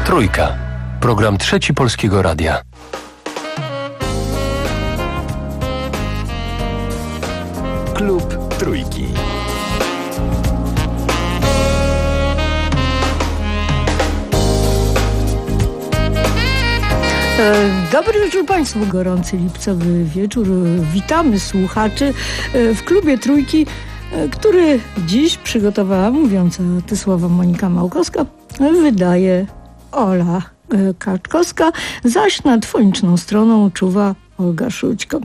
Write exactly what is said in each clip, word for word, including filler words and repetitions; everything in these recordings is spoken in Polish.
Trójka. Program Trzeci Polskiego Radia. Klub Trójki. Dobry wieczór Państwu, gorący lipcowy wieczór. Witamy słuchaczy w klubie Trójki, który dziś przygotowała mówiąca te słowa Monika Małkowska, wydaje Ola Kaczkowska, zaś nad foniczną stroną czuwa Olga Szućko.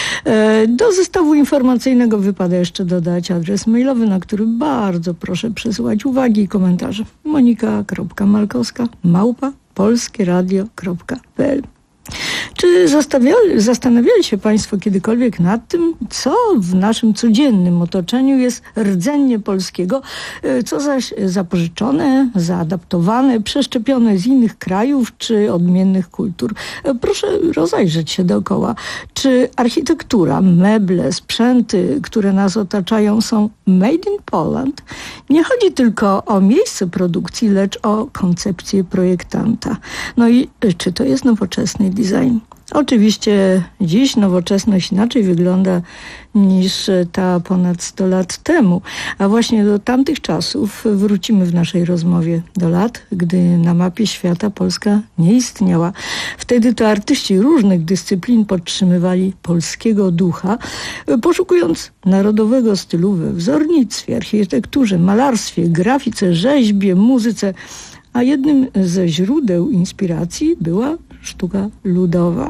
Do zestawu informacyjnego wypada jeszcze dodać adres mailowy, na który bardzo proszę przesyłać uwagi i komentarze. monika kropka malkowska małpa polskie radio kropka p l. Czy zastanawiali, zastanawiali się Państwo kiedykolwiek nad tym, co w naszym codziennym otoczeniu jest rdzennie polskiego, co zaś zapożyczone, zaadaptowane, przeszczepione z innych krajów czy odmiennych kultur? Proszę rozejrzeć się dookoła. Czy architektura, meble, sprzęty, które nas otaczają, są made in Poland? Nie chodzi tylko o miejsce produkcji, lecz o koncepcję projektanta. No i czy to jest nowoczesny design? Oczywiście dziś nowoczesność inaczej wygląda niż ta ponad sto lat temu, a właśnie do tamtych czasów wrócimy w naszej rozmowie, do lat, gdy na mapie świata Polska nie istniała. Wtedy to artyści różnych dyscyplin podtrzymywali polskiego ducha, poszukując narodowego stylu we wzornictwie, architekturze, malarstwie, grafice, rzeźbie, muzyce, a jednym ze źródeł inspiracji była sztuka ludowa.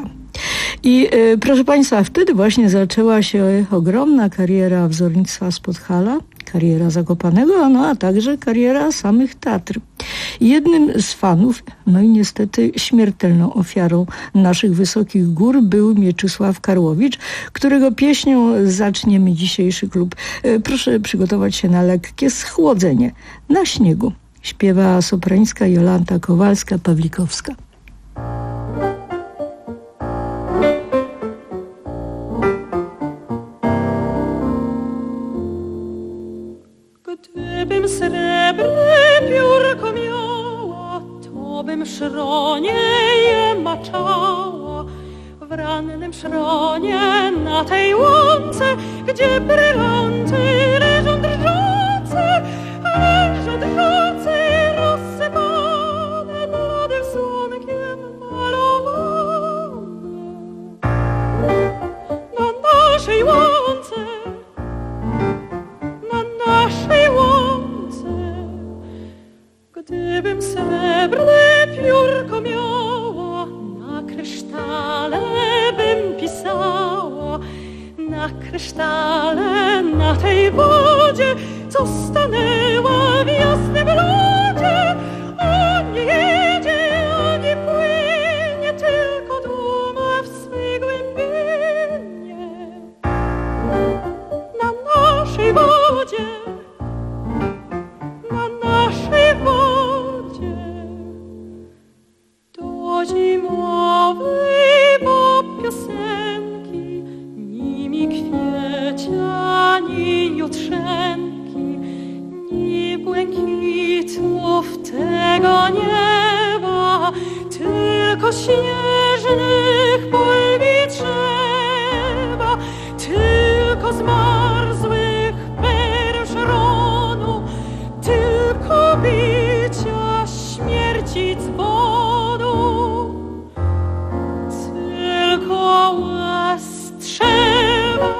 I y, proszę Państwa, wtedy właśnie zaczęła się ogromna kariera wzornictwa z Podhala, kariera Zakopanego, no a także kariera samych Tatr. Jednym z fanów, no i niestety śmiertelną ofiarą naszych wysokich gór był Mieczysław Karłowicz, którego pieśnią zaczniemy dzisiejszy klub. Y, proszę przygotować się na lekkie schłodzenie na śniegu. Śpiewa soprańska Jolanta Kowalska-Pawlikowska. Gdybym srebrne piórko miała, to bym szronie je maczała. W rannym szronie na tej łące, gdzie brylanty leżą drżące, leżą drżące rozsypane młodym słonkiem malowane. Na naszej łące, na naszej łące, gdybym srebrne piórko miała, na krysztale bym pisała, na krysztale, na tej wodzie, co stanęła w jasnym lodzie. On nie jedzie, ani płynie, tylko duma w swej głębinie. Na naszej wodzie, na naszej wodzie, do zimowej bo piosenki, nimi kwiecia, ni jutrzenki, ni błękitów tego nieba, tylko śnieżnych pól i drzewa, tylko zmarzłych per żronu, tylko bicia śmierci dzwonu, tylko łez trzeba.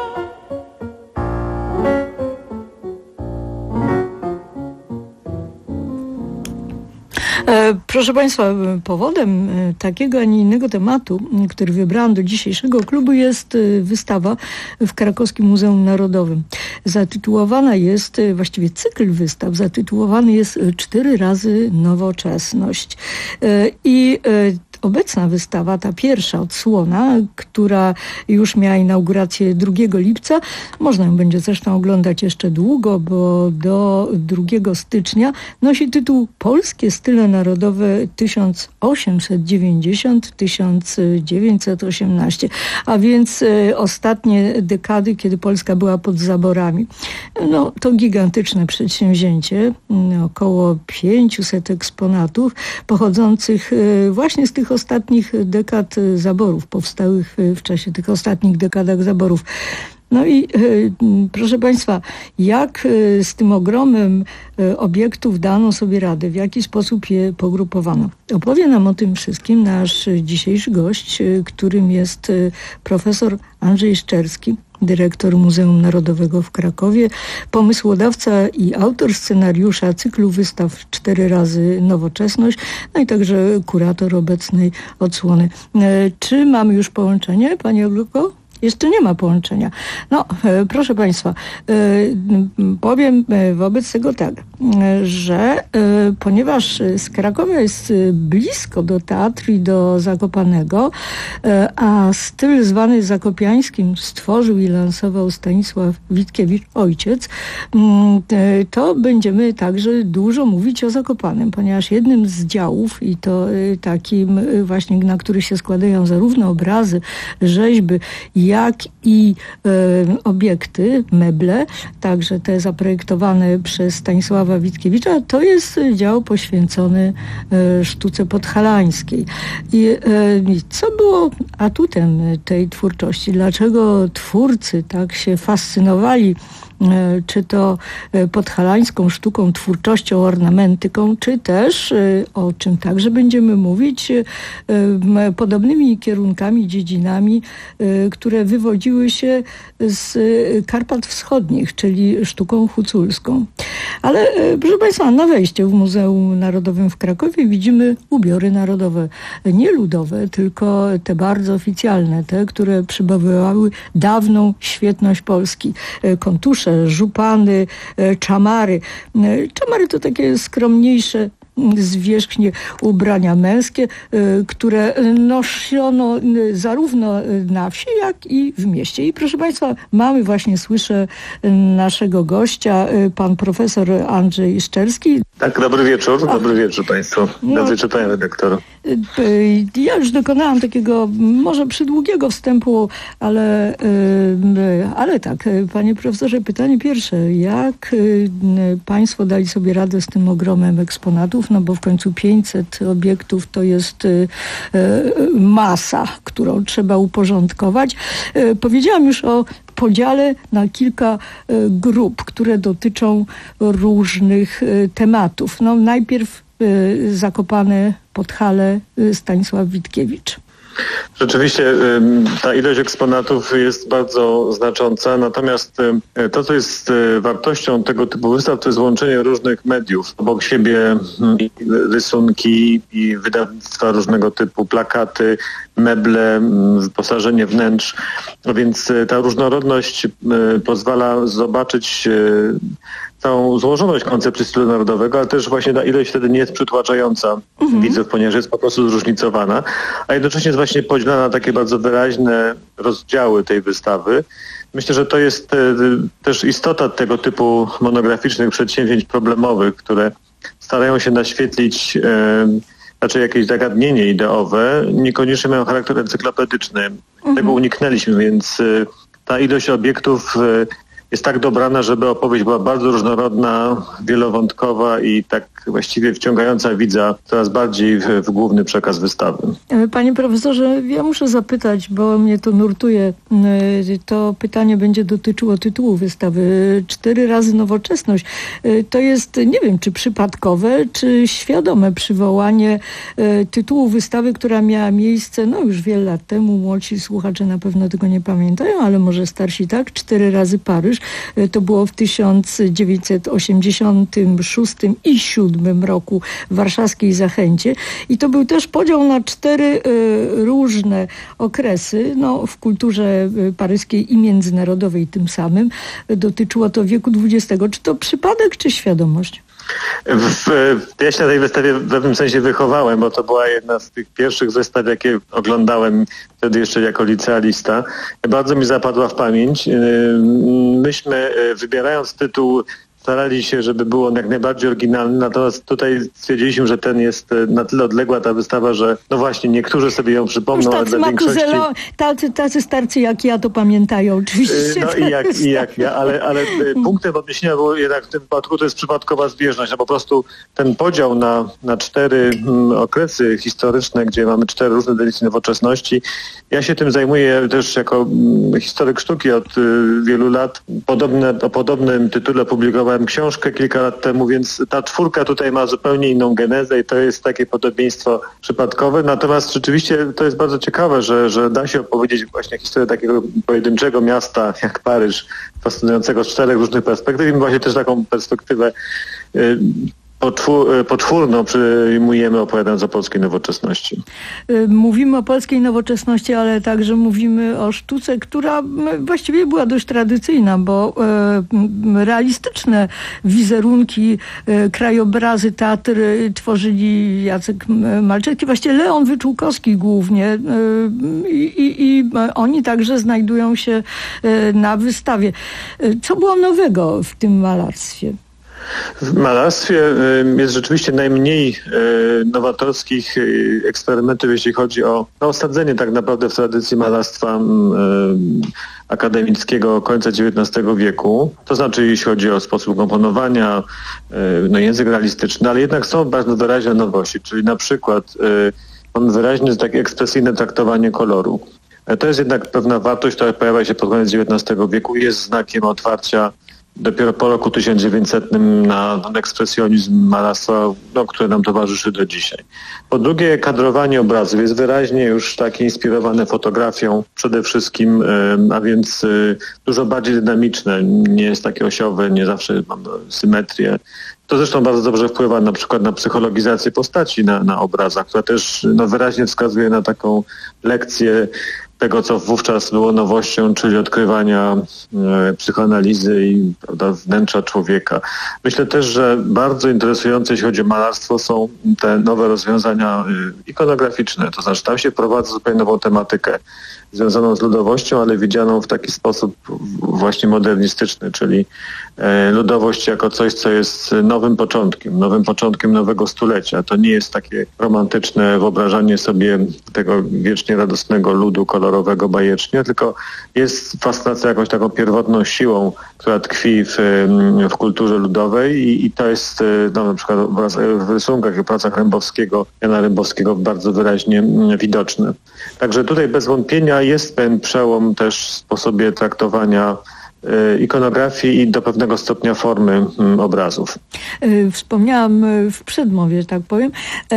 Proszę Państwa, powodem takiego, a nie innego tematu, który wybrałam do dzisiejszego klubu, jest wystawa w Krakowskim Muzeum Narodowym. Zatytułowana jest, właściwie cykl wystaw zatytułowany jest Cztery razy nowoczesność. I obecna wystawa, ta pierwsza odsłona, która już miała inaugurację drugiego lipca. Można ją będzie zresztą oglądać jeszcze długo, bo do drugiego stycznia nosi tytuł Polskie style narodowe tysiąc osiemset dziewięćdziesiąt do tysiąc dziewięćset osiemnaście, a więc e, ostatnie dekady, kiedy Polska była pod zaborami. No, to gigantyczne przedsięwzięcie, około pięćset eksponatów pochodzących e, właśnie z tych ostatnich dekad zaborów, powstałych w czasie tych ostatnich dekadach zaborów. No i proszę Państwa, jak z tym ogromem obiektów dano sobie radę, w jaki sposób je pogrupowano? Opowie nam o tym wszystkim nasz dzisiejszy gość, którym jest profesor Andrzej Szczerski, dyrektor Muzeum Narodowego w Krakowie, pomysłodawca i autor scenariusza cyklu wystaw Cztery razy Nowoczesność, no i także kurator obecnej odsłony. Czy mamy już połączenie, Pani Olgo? Jeszcze nie ma połączenia. No, e, proszę Państwa, e, powiem wobec tego tak, e, że e, ponieważ z Krakowa jest blisko do teatru i do Zakopanego, e, a styl zwany zakopiańskim stworzył i lansował Stanisław Witkiewicz, ojciec, e, to będziemy także dużo mówić o Zakopanem, ponieważ jednym z działów, i to e, takim e, właśnie, na których się składają zarówno obrazy, rzeźby, jak i e, obiekty, meble, także te zaprojektowane przez Stanisława Witkiewicza, to jest dział poświęcony e, sztuce podhalańskiej. I e, co było atutem tej twórczości? Dlaczego twórcy tak się fascynowali czy to podhalańską sztuką, twórczością, ornamentyką, czy też, o czym także będziemy mówić, podobnymi kierunkami, dziedzinami, które wywodziły się z Karpat Wschodnich, czyli sztuką huculską. Ale proszę Państwa, na wejściu w Muzeum Narodowym w Krakowie widzimy ubiory narodowe, nie ludowe, tylko te bardzo oficjalne, te, które przywoływały dawną świetność Polski. Kontusze, żupany, czamary. Czamary to takie skromniejsze, zwierzchnie ubrania męskie, które nosiono zarówno na wsi, jak i w mieście. I proszę Państwa, mamy właśnie, słyszę naszego gościa, pan profesor Andrzej Szczerski. Tak, dobry wieczór, Ach. dobry wieczór Państwu. Dobry wieczór, panie redaktor. Ja już dokonałam takiego może przydługiego wstępu, ale, ale tak, panie profesorze, pytanie pierwsze. Jak Państwo dali sobie radę z tym ogromem eksponatów? No bo w końcu pięćset obiektów to jest masa, którą trzeba uporządkować. Powiedziałam już o podziale na kilka grup, które dotyczą różnych tematów. No najpierw Zakopane, Podhale, Stanisław Witkiewicz. Rzeczywiście ta ilość eksponatów jest bardzo znacząca, natomiast to, co jest wartością tego typu wystaw, to jest łączenie różnych mediów. Obok siebie rysunki i wydawnictwa różnego typu, plakaty, meble, wyposażenie wnętrz. Więc ta różnorodność pozwala zobaczyć całą złożoność koncepcji stylu narodowego, ale też właśnie ta ilość wtedy nie jest przytłaczająca mhm. widzów, ponieważ jest po prostu zróżnicowana, a jednocześnie jest właśnie podzielona na takie bardzo wyraźne rozdziały tej wystawy. Myślę, że to jest też istota tego typu monograficznych przedsięwzięć problemowych, które starają się naświetlić e, raczej jakieś zagadnienie ideowe, niekoniecznie mają charakter encyklopedyczny. Mhm. Tego uniknęliśmy, więc e, ta ilość obiektów e, jest tak dobrana, żeby opowieść była bardzo różnorodna, wielowątkowa i tak właściwie wciągająca widza coraz bardziej w, w główny przekaz wystawy. Panie profesorze, ja muszę zapytać, bo mnie to nurtuje. To pytanie będzie dotyczyło tytułu wystawy. Cztery razy Nowoczesność. To jest, nie wiem, czy przypadkowe, czy świadome przywołanie tytułu wystawy, która miała miejsce no już wiele lat temu. Młodsi słuchacze na pewno tego nie pamiętają, ale może starsi tak. Cztery razy Paryż. To było w tysiąc dziewięćset osiemdziesiątym szóstym i siódmym roku w warszawskiej Zachęcie. I to był też podział na cztery y, różne okresy. No, w kulturze paryskiej i międzynarodowej tym samym. Dotyczyło to wieku dwudziestego. Czy to przypadek, czy świadomość? W, w, ja się na tej wystawie w pewnym sensie wychowałem, bo to była jedna z tych pierwszych wystaw, jakie oglądałem wtedy jeszcze jako licealista. Bardzo mi zapadła w pamięć. Myśmy, wybierając tytuł, starali się, żeby był on jak najbardziej oryginalny, natomiast tutaj stwierdziliśmy, że ten jest na tyle odległa ta wystawa, że no właśnie niektórzy sobie ją przypomną, ale dla większości... Tacy, tacy starcy jak ja to pamiętają oczywiście. No i jak, i jak ja, ale, ale punktem odniesienia było jednak w tym przypadku to jest przypadkowa zbieżność, a po prostu ten podział na, na cztery mm, okresy historyczne, gdzie mamy cztery różne edycje nowoczesności. Ja się tym zajmuję też jako mm, historyk sztuki od y, wielu lat. Podobne, o podobnym tytule publikowałem książkę kilka lat temu, więc ta czwórka tutaj ma zupełnie inną genezę i to jest takie podobieństwo przypadkowe. Natomiast rzeczywiście to jest bardzo ciekawe, że, że da się opowiedzieć właśnie historię takiego pojedynczego miasta jak Paryż, fascynującego z czterech różnych perspektyw i właśnie też taką perspektywę y, poczwórną przyjmujemy, opowiadając o polskiej nowoczesności. Mówimy o polskiej nowoczesności, ale także mówimy o sztuce, która właściwie była dość tradycyjna, bo realistyczne wizerunki, krajobrazy Tatr tworzyli Jacek Malczewski, właściwie Leon Wyczółkowski głównie i, i, i oni także znajdują się na wystawie. Co było nowego w tym malarstwie? W malarstwie jest rzeczywiście najmniej nowatorskich eksperymentów, jeśli chodzi o no, osadzenie tak naprawdę w tradycji malarstwa akademickiego końca dziewiętnastego wieku. To znaczy, jeśli chodzi o sposób komponowania, no, język realistyczny, ale jednak są bardzo wyraźne nowości, czyli na przykład on wyraźnie takie ekspresyjne traktowanie koloru. To jest jednak pewna wartość, która pojawia się pod koniec dziewiętnastego wieku i jest znakiem otwarcia dopiero po roku tysiąc dziewięćsetnym na ekspresjonizm malarstwa, no, które nam towarzyszy do dzisiaj. Po drugie, kadrowanie obrazów jest wyraźnie już takie inspirowane fotografią przede wszystkim, a więc dużo bardziej dynamiczne, nie jest takie osiowe, nie zawsze mam symetrię. To zresztą bardzo dobrze wpływa na przykład na psychologizację postaci na, na obrazach, która też no, wyraźnie wskazuje na taką lekcję tego, co wówczas było nowością, czyli odkrywania e, psychoanalizy i prawda, wnętrza człowieka. Myślę też, że bardzo interesujące, jeśli chodzi o malarstwo, są te nowe rozwiązania e, ikonograficzne. To znaczy tam się wprowadza zupełnie nową tematykę związaną z ludowością, ale widzianą w taki sposób właśnie modernistyczny, czyli e, ludowość jako coś, co jest nowym początkiem, nowym początkiem nowego stulecia. To nie jest takie romantyczne wyobrażanie sobie tego wiecznie radosnego ludu kolorowego bajecznie, tylko jest fascynacja jakąś taką pierwotną siłą, która tkwi w, w kulturze ludowej i, i to jest no, na przykład w rysunkach i pracach Rembowskiego, Jana Rembowskiego bardzo wyraźnie widoczne. Także tutaj bez wątpienia jest ten przełom też w sposobie traktowania ikonografii i do pewnego stopnia formy obrazów. Wspomniałam w przedmowie, że tak powiem,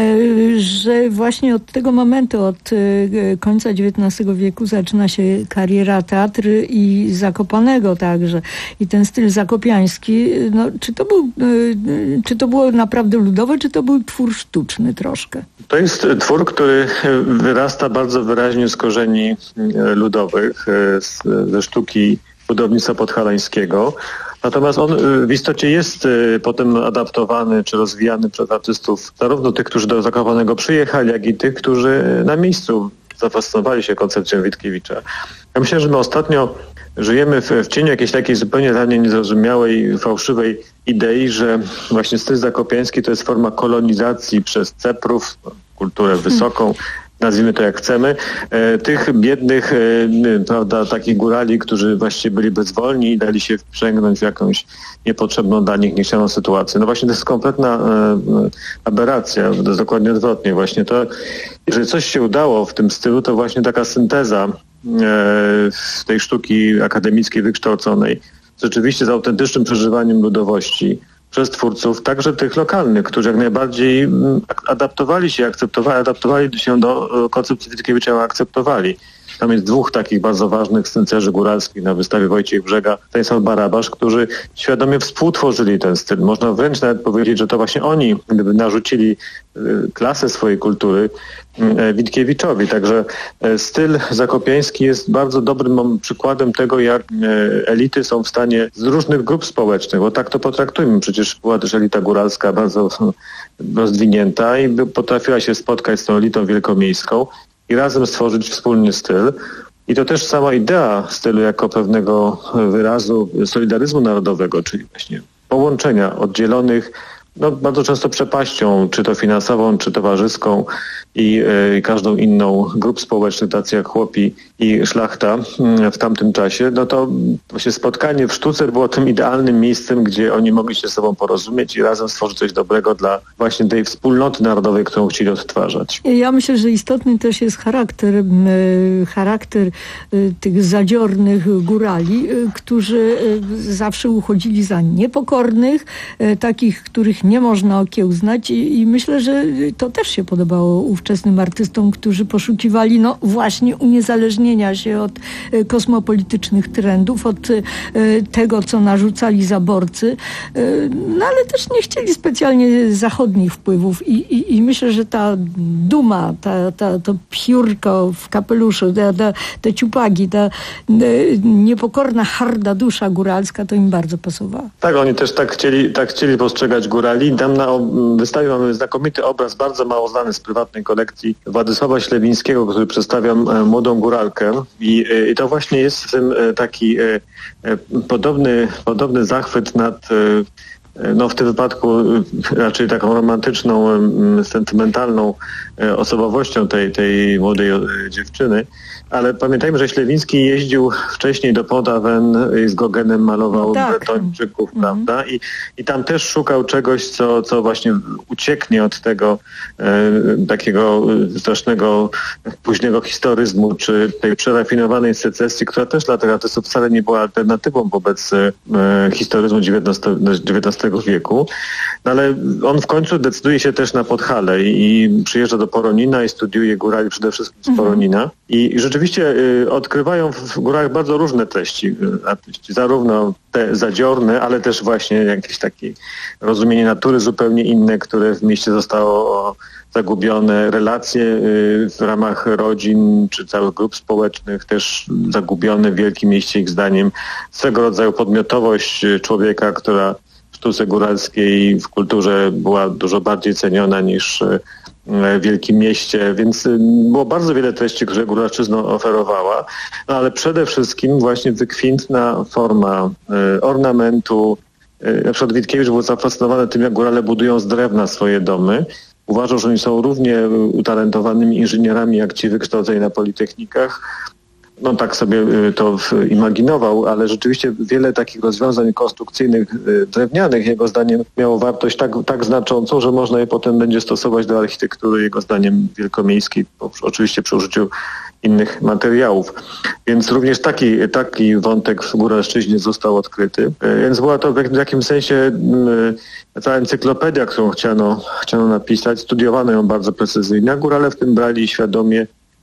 że właśnie od tego momentu, od końca dziewiętnastego wieku zaczyna się kariera Tatr i Zakopanego także. I ten styl zakopiański, no, czy to był, czy to było naprawdę ludowe, czy to był twór sztuczny troszkę? To jest twór, który wyrasta bardzo wyraźnie z korzeni ludowych, ze sztuki budownictwa podhalańskiego. Natomiast on w istocie jest potem adaptowany czy rozwijany przez artystów, zarówno tych, którzy do Zakopanego przyjechali, jak i tych, którzy na miejscu zafascynowali się koncepcją Witkiewicza. Ja myślę, że my ostatnio żyjemy w, w cieniu jakiejś takiej zupełnie dla mnie niezrozumiałej, fałszywej idei, że właśnie styl zakopiański to jest forma kolonizacji przez Ceprów, kulturę wysoką, nazwijmy to jak chcemy, e, tych biednych, e, prawda, takich górali, którzy właściwie byli bezwolni i dali się wprzęgnąć w jakąś niepotrzebną dla nich niechcianą sytuację. No właśnie to jest kompletna e, aberracja, to jest dokładnie odwrotnie. Właśnie to, jeżeli coś się udało w tym stylu, to właśnie taka synteza e, tej sztuki akademickiej wykształconej, rzeczywiście z autentycznym przeżywaniem ludowości, przez twórców, także tych lokalnych, którzy jak najbardziej adaptowali się, akceptowali, adaptowali się do koncepcji Witkiewicza, akceptowali. Tam jest dwóch takich bardzo ważnych tancerzy góralskich na wystawie, Wojciech Brzega, Stanisław Barabasz, którzy świadomie współtworzyli ten styl. Można wręcz nawet powiedzieć, że to właśnie oni gdyby narzucili klasę swojej kultury Witkiewiczowi. Także styl zakopiański jest bardzo dobrym przykładem tego, jak elity są w stanie z różnych grup społecznych, bo tak to potraktujmy. Przecież była też elita góralska bardzo rozwinięta i potrafiła się spotkać z tą elitą wielkomiejską i razem stworzyć wspólny styl. I to też sama idea stylu jako pewnego wyrazu solidaryzmu narodowego, czyli właśnie połączenia oddzielonych no, bardzo często przepaścią, czy to finansową, czy towarzyską i y, każdą inną grup społecznych, tacy jak chłopi i szlachta y, w tamtym czasie, no to właśnie spotkanie w sztuce było tym idealnym miejscem, gdzie oni mogli się ze sobą porozumieć i razem stworzyć coś dobrego dla właśnie tej wspólnoty narodowej, którą chcieli odtwarzać. Ja myślę, że istotny też jest charakter, y, charakter y, tych zadziornych górali, y, którzy y, zawsze uchodzili za niepokornych, y, takich, których nie można okiełznać i, i myślę, że to też się podobało ówczesnym artystom, którzy poszukiwali no właśnie uniezależnienia się od e, kosmopolitycznych trendów, od e, tego, co narzucali zaborcy, e, no ale też nie chcieli specjalnie zachodnich wpływów i, i, i myślę, że ta duma, ta, ta, to piórko w kapeluszu, ta, ta, te ciupagi, ta e, niepokorna, harda dusza góralska, to im bardzo pasowała. Tak, oni też tak chcieli, tak chcieli postrzegać górali. Tam na wystawie mamy znakomity obraz, bardzo mało znany z prywatnej kolekcji Władysława Ślewińskiego, który przedstawia młodą góralkę i, i to właśnie jest w tym taki podobny, podobny zachwyt nad, no w tym wypadku raczej taką romantyczną, sentymentalną osobowością tej, tej młodej dziewczyny. Ale pamiętajmy, że Ślewiński jeździł wcześniej do Podawen i z Gogenem malował tak. Bretończyków, mm. prawda? I, I tam też szukał czegoś, co, co właśnie ucieknie od tego e, takiego strasznego późnego historyzmu, czy tej przerafinowanej secesji, która też dla tych artystów wcale nie była alternatywą wobec e, historyzmu dziewiętnastego wieku. No, ale on w końcu decyduje się też na Podhale i, i przyjeżdża do Poronina i studiuje górali przede wszystkim z Poronina. Mm. I, i rzeczywiście y, odkrywają w górach bardzo różne treści y, artyści, zarówno te zadziorne, ale też właśnie jakieś takie rozumienie natury zupełnie inne, które w mieście zostało zagubione, relacje y, w ramach rodzin czy całych grup społecznych też zagubione w wielkim mieście ich zdaniem. Swego rodzaju podmiotowość człowieka, która w sztuce góralskiej, w kulturze była dużo bardziej ceniona niż w wielkim mieście, więc było bardzo wiele treści, które góralszczyzna oferowała, no ale przede wszystkim właśnie wykwintna forma y, ornamentu. Y, na przykład Witkiewicz był zafascynowany tym, jak górale budują z drewna swoje domy. Uważał, że oni są równie utalentowanymi inżynierami, jak ci wykształceni na politechnikach. No tak sobie to imaginował, ale rzeczywiście wiele takich rozwiązań konstrukcyjnych drewnianych jego zdaniem miało wartość tak, tak znaczącą, że można je potem będzie stosować do architektury jego zdaniem wielkomiejskiej, oczywiście przy użyciu innych materiałów. Więc również taki, taki wątek w góralszczyźnie został odkryty. Więc była to w jakimś sensie cała encyklopedia, którą chciano, chciano napisać. Studiowano ją bardzo precyzyjnie, a górale w tym brali świadomie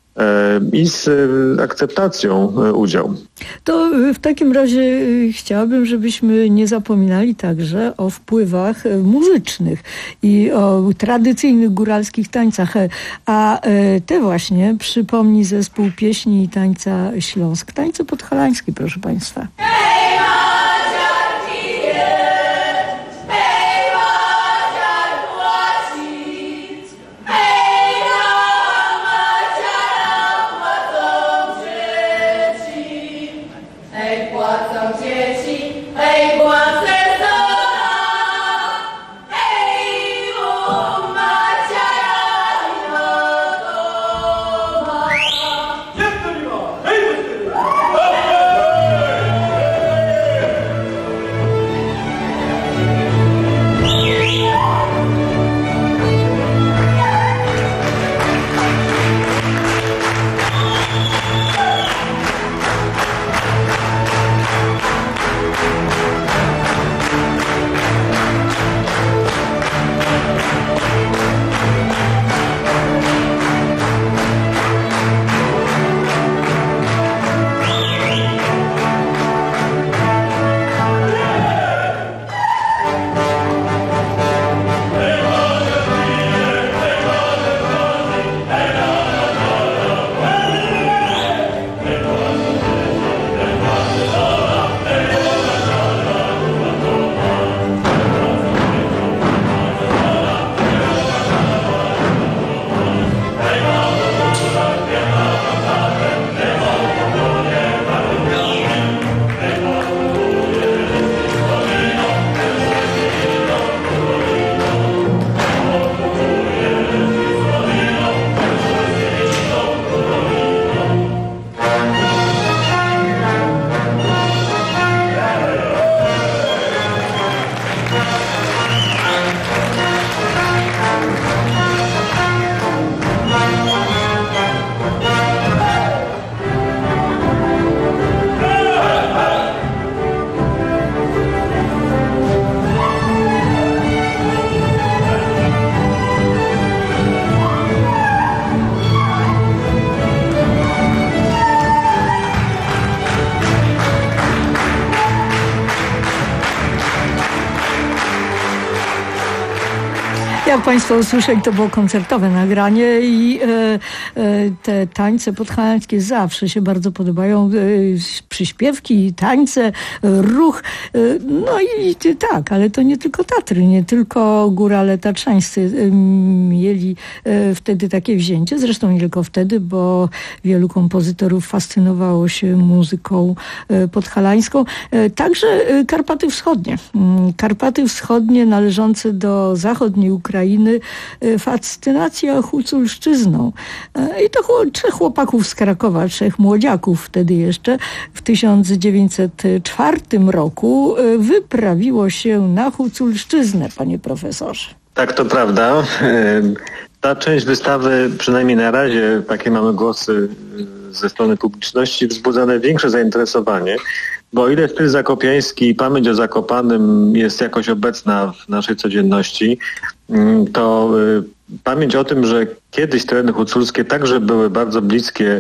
i z akceptacją udział. To w takim razie chciałabym, żebyśmy nie zapominali także o wpływach muzycznych i o tradycyjnych góralskich tańcach. A te właśnie przypomni zespół pieśni i tańca Śląsk. Tańce podhalańskie, proszę Państwa. Hey! jak Państwo usłyszeli, to było koncertowe nagranie i e, e, te tańce podhalańskie zawsze się bardzo podobają. E, przyśpiewki, tańce, ruch. E, no i, i tak, ale to nie tylko Tatry, nie tylko górale tatrzańscy e, mieli e, wtedy takie wzięcie. Zresztą nie tylko wtedy, bo wielu kompozytorów fascynowało się muzyką e, podhalańską. E, także e, Karpaty Wschodnie. Karpaty Wschodnie należące do zachodniej Ukrainy, fascynacja huculszczyzną. I to trzech chłopaków z Krakowa, trzech młodziaków wtedy jeszcze, w tysiąc dziewięćset czwartym roku wyprawiło się na huculszczyznę, panie profesorze. Tak, to prawda. Ta część wystawy, przynajmniej na razie, takie mamy głosy ze strony publiczności, wzbudza największe zainteresowanie, bo o ile styl zakopiański i pamięć o Zakopanem jest jakoś obecna w naszej codzienności, to pamięć o tym, że kiedyś tereny huculskie także były bardzo bliskie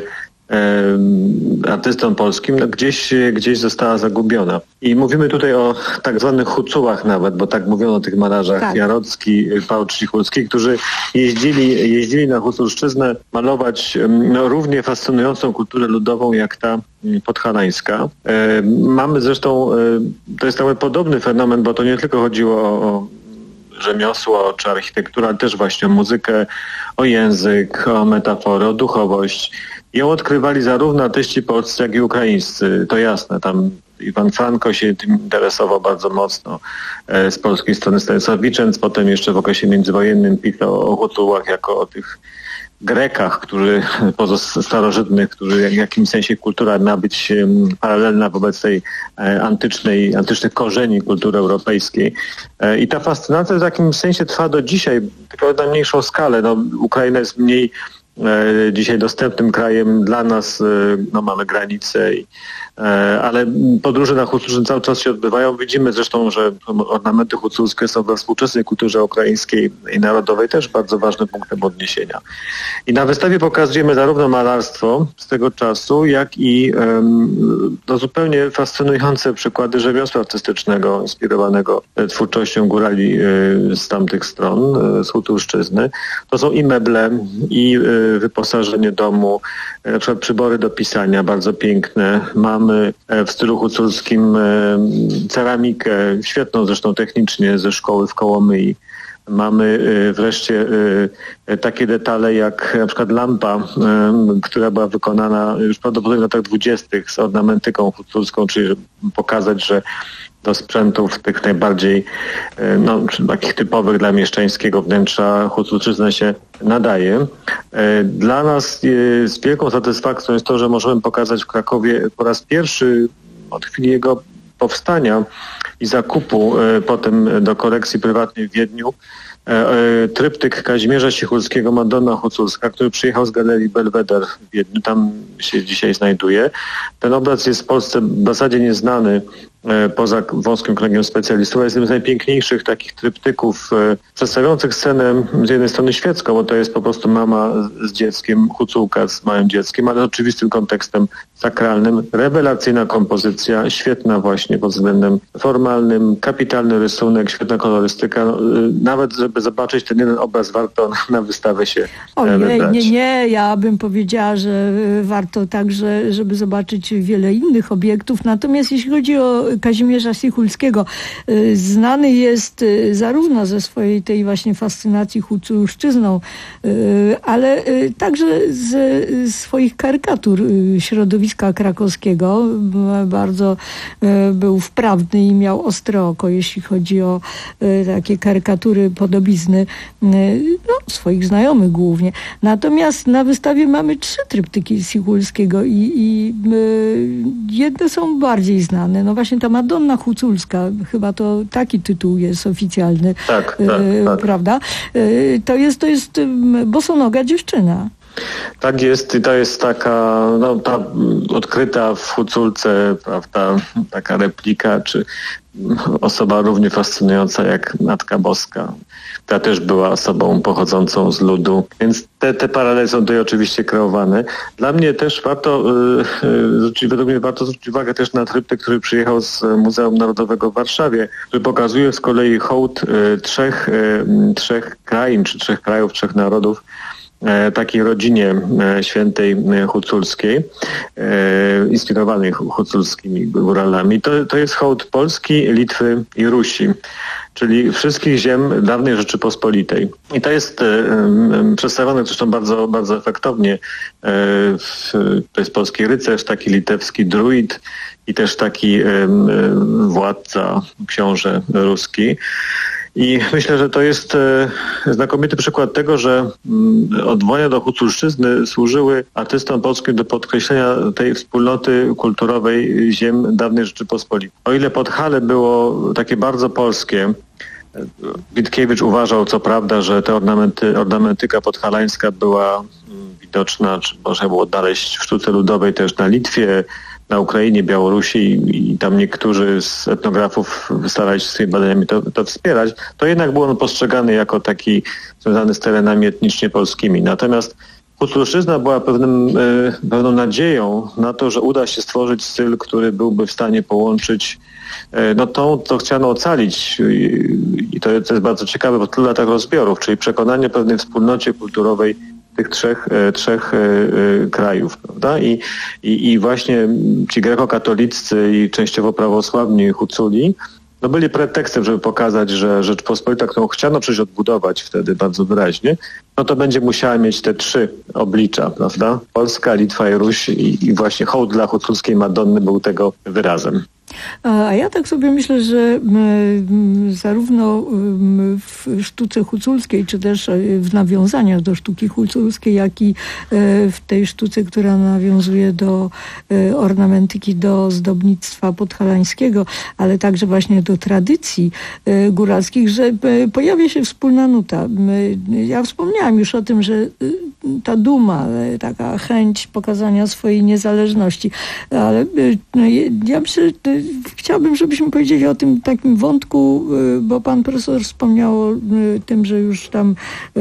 artystom polskim, no gdzieś, gdzieś została zagubiona. I mówimy tutaj o tak zwanych hucułach nawet, bo tak mówiono o tych malarzach, tak. Jarocki, Pałcz Cichulski, którzy jeździli, jeździli na Huculszczyznę malować no, równie fascynującą kulturę ludową jak ta podhalańska. E, mamy zresztą, e, to jest cały podobny fenomen, bo to nie tylko chodziło o, o rzemiosło czy architekturę, ale też właśnie o muzykę, o język, o metaforę, o duchowość. Ją odkrywali zarówno artyści polscy, jak i ukraińscy. To jasne, tam Iwan Franko się tym interesował bardzo mocno e, z polskiej strony. Stanisław Wiczęc, potem jeszcze w okresie międzywojennym pisał o hucułach jako o tych Grekach, którzy starożytnych, którzy w jakimś sensie kultura miała być paralelna wobec tej antycznej, antycznych korzeni kultury europejskiej. I ta fascynacja w jakimś sensie trwa do dzisiaj, tylko na mniejszą skalę. No, Ukraina jest mniej dzisiaj dostępnym krajem dla nas, no mamy granice, i, ale podróże na Huculszczynę cały czas się odbywają. Widzimy zresztą, że ornamenty huculskie są we współczesnej kulturze ukraińskiej i narodowej też bardzo ważnym punktem odniesienia. I na wystawie pokazujemy zarówno malarstwo z tego czasu, jak i um, no, zupełnie fascynujące przykłady rzemiosła artystycznego inspirowanego twórczością górali z tamtych stron, z Huculszczyzny. To są i meble, i wyposażenie domu, na przykład przybory do pisania, bardzo piękne. Mamy w stylu huculskim ceramikę, świetną zresztą technicznie ze szkoły w Kołomyi. Mamy wreszcie takie detale jak na przykład lampa, która była wykonana już prawdopodobnie w latach dwudziestych z ornamentyką huculską, czyli żeby pokazać, że do sprzętów tych najbardziej no, takich typowych dla mieszczańskiego wnętrza Huculszczyzna się nadaje. Dla nas z wielką satysfakcją jest to, że możemy pokazać w Krakowie po raz pierwszy od chwili jego powstania i zakupu potem do kolekcji prywatnej w Wiedniu tryptyk Kazimierza Cichulskiego Madonna Huculska, który przyjechał z galerii Belweder w Wiedniu, tam się dzisiaj znajduje. Ten obraz jest w Polsce w zasadzie nieznany poza wąskim kręgiem specjalistów, jest jednym z najpiękniejszych takich tryptyków przedstawiających scenę z jednej strony świecką, bo to jest po prostu mama z dzieckiem, Huculka z małym dzieckiem, ale oczywistym kontekstem sakralnym. Rewelacyjna kompozycja, świetna właśnie pod względem formalnym, kapitalny rysunek, świetna kolorystyka. Nawet żeby zobaczyć ten jeden obraz, warto na wystawę się Ojej, wybrać. Nie, nie, ja bym powiedziała, że warto także, żeby zobaczyć wiele innych obiektów. Natomiast jeśli chodzi o Kazimierza Cichulskiego, znany jest zarówno ze swojej tej właśnie fascynacji huculszczyzną, ale także ze swoich karykatur środowiska krakowskiego. Bardzo był wprawny i miał ostre oko, jeśli chodzi o takie karykatury, podobizny no, swoich znajomych głównie. Natomiast na wystawie mamy trzy tryptyki Cichulskiego i, i jedne są bardziej znane. No właśnie ta Madonna Huculska, chyba to taki tytuł jest oficjalny, tak, tak, e, tak. prawda? E, to jest, to jest bosonoga dziewczyna. Tak jest i to jest taka no, ta odkryta w Huculce, prawda, taka replika, czy osoba równie fascynująca jak Matka Boska, która też była osobą pochodzącą z ludu. Więc te, te paralele są tutaj oczywiście kreowane. Dla mnie też warto, yy, według mnie warto zwrócić uwagę też na tryptyk, który przyjechał z Muzeum Narodowego w Warszawie, który pokazuje z kolei hołd yy, trzech, yy, trzech krain, czy trzech krajów, trzech narodów, takiej rodzinie świętej huculskiej, inspirowanej huculskimi góralami. To, to jest hołd Polski, Litwy i Rusi, czyli wszystkich ziem dawnej Rzeczypospolitej. I to jest um, przedstawione zresztą bardzo, bardzo efektownie. E, w, to jest polski rycerz, taki litewski druid i też taki um, władca, książę ruski. I myślę, że to jest e, znakomity przykład tego, że m, odwołania do huculszczyzny służyły artystom polskim do podkreślenia tej wspólnoty kulturowej ziem dawnej Rzeczypospolitej. O ile Podhale było takie bardzo polskie, Witkiewicz uważał co prawda, że te ornamenty, ornamentyka podhalańska była m, widoczna, czy można było odnaleźć w sztuce ludowej też na Litwie, na Ukrainie, Białorusi i, i tam niektórzy z etnografów starali się swoimi badaniami to, to wspierać, to jednak był on postrzegany jako taki związany z terenami etnicznie polskimi. Natomiast huculszczyzna była pewnym, e, pewną nadzieją na to, że uda się stworzyć styl, który byłby w stanie połączyć e, no tą, co chciano ocalić i, i to, to jest bardzo ciekawe po tylu latach rozbiorów, czyli przekonanie o pewnej wspólnocie kulturowej tych trzech, e, trzech e, e, krajów, prawda? I, i, i właśnie ci grekokatoliccy i częściowo prawosławni Huculi no byli pretekstem, żeby pokazać, że Rzeczpospolita, którą chciano przecież odbudować wtedy bardzo wyraźnie, no to będzie musiała mieć te trzy oblicza, prawda? Polska, Litwa i Ruś i, i właśnie hołd dla huculskiej Madonny był tego wyrazem. A ja tak sobie myślę, że zarówno w sztuce huculskiej, czy też w nawiązaniach do sztuki huculskiej, jak i w tej sztuce, która nawiązuje do ornamentyki, do zdobnictwa podhalańskiego, ale także właśnie do tradycji góralskich, że pojawia się wspólna nuta. Ja wspomniałam już o tym, że ta duma, taka chęć pokazania swojej niezależności, ale ja myślę, że chciałabym, żebyśmy powiedzieli o tym takim wątku, bo pan profesor wspomniał o tym, że już tam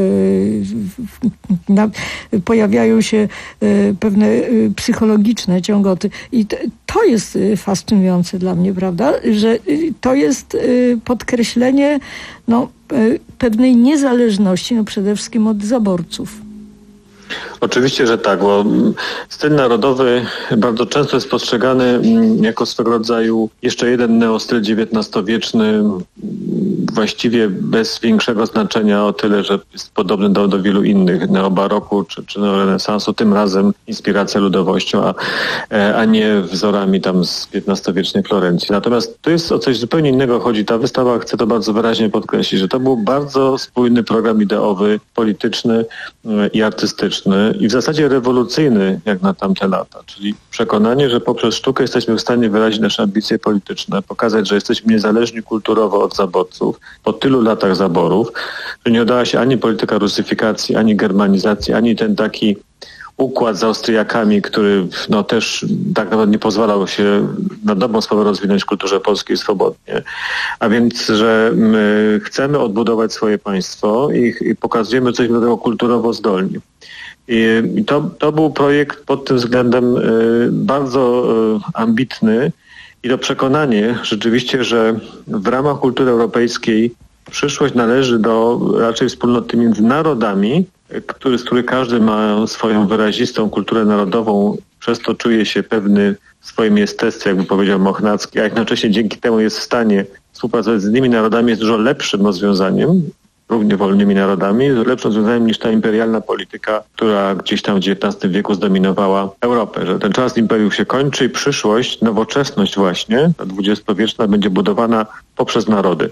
na, pojawiają się pewne psychologiczne ciągoty. I to jest fascynujące dla mnie, prawda? Że to jest podkreślenie no, pewnej niezależności, no przede wszystkim od zaborców. Oczywiście, że tak, bo styl narodowy bardzo często jest postrzegany jako swego rodzaju jeszcze jeden neostyl dziewiętnastowieczny, właściwie bez większego znaczenia o tyle, że jest podobny do, do wielu innych neobaroku czy, czy neorenesansu, tym razem inspiracja ludowością, a, a nie wzorami tam z piętnastowiecznej Florencji. Natomiast tu jest o coś zupełnie innego chodzi. Ta wystawa chce to bardzo wyraźnie podkreślić, że to był bardzo spójny program ideowy, polityczny i artystyczny i w zasadzie rewolucyjny jak na tamte lata, czyli przekonanie, że poprzez sztukę jesteśmy w stanie wyrazić nasze ambicje polityczne, pokazać, że jesteśmy niezależni kulturowo od zaborców, po tylu latach zaborów, że nie udała się ani polityka rusyfikacji, ani germanizacji, ani ten taki układ z Austriakami, który no też tak naprawdę nie pozwalał się na dobrą sprawę rozwinąć w kulturze polskiej swobodnie. A więc, że my chcemy odbudować swoje państwo i, i pokazujemy, że jesteśmy do tego kulturowo zdolni. I, i to, to był projekt pod tym względem y, bardzo y, ambitny i to przekonanie rzeczywiście, że w ramach kultury europejskiej przyszłość należy do raczej wspólnoty między narodami, który, z której każdy ma swoją wyrazistą kulturę narodową, przez to czuje się pewny w swoim jestestwie, jakby powiedział Mochnacki, a jednocześnie dzięki temu jest w stanie współpracować z innymi narodami, jest dużo lepszym rozwiązaniem, równie wolnymi narodami, lepszym rozwiązaniem niż ta imperialna polityka, która gdzieś tam w dziewiętnastym wieku zdominowała Europę. Że ten czas imperiów się kończy i przyszłość, nowoczesność właśnie, ta dwudziestowieczna, będzie budowana poprzez narody.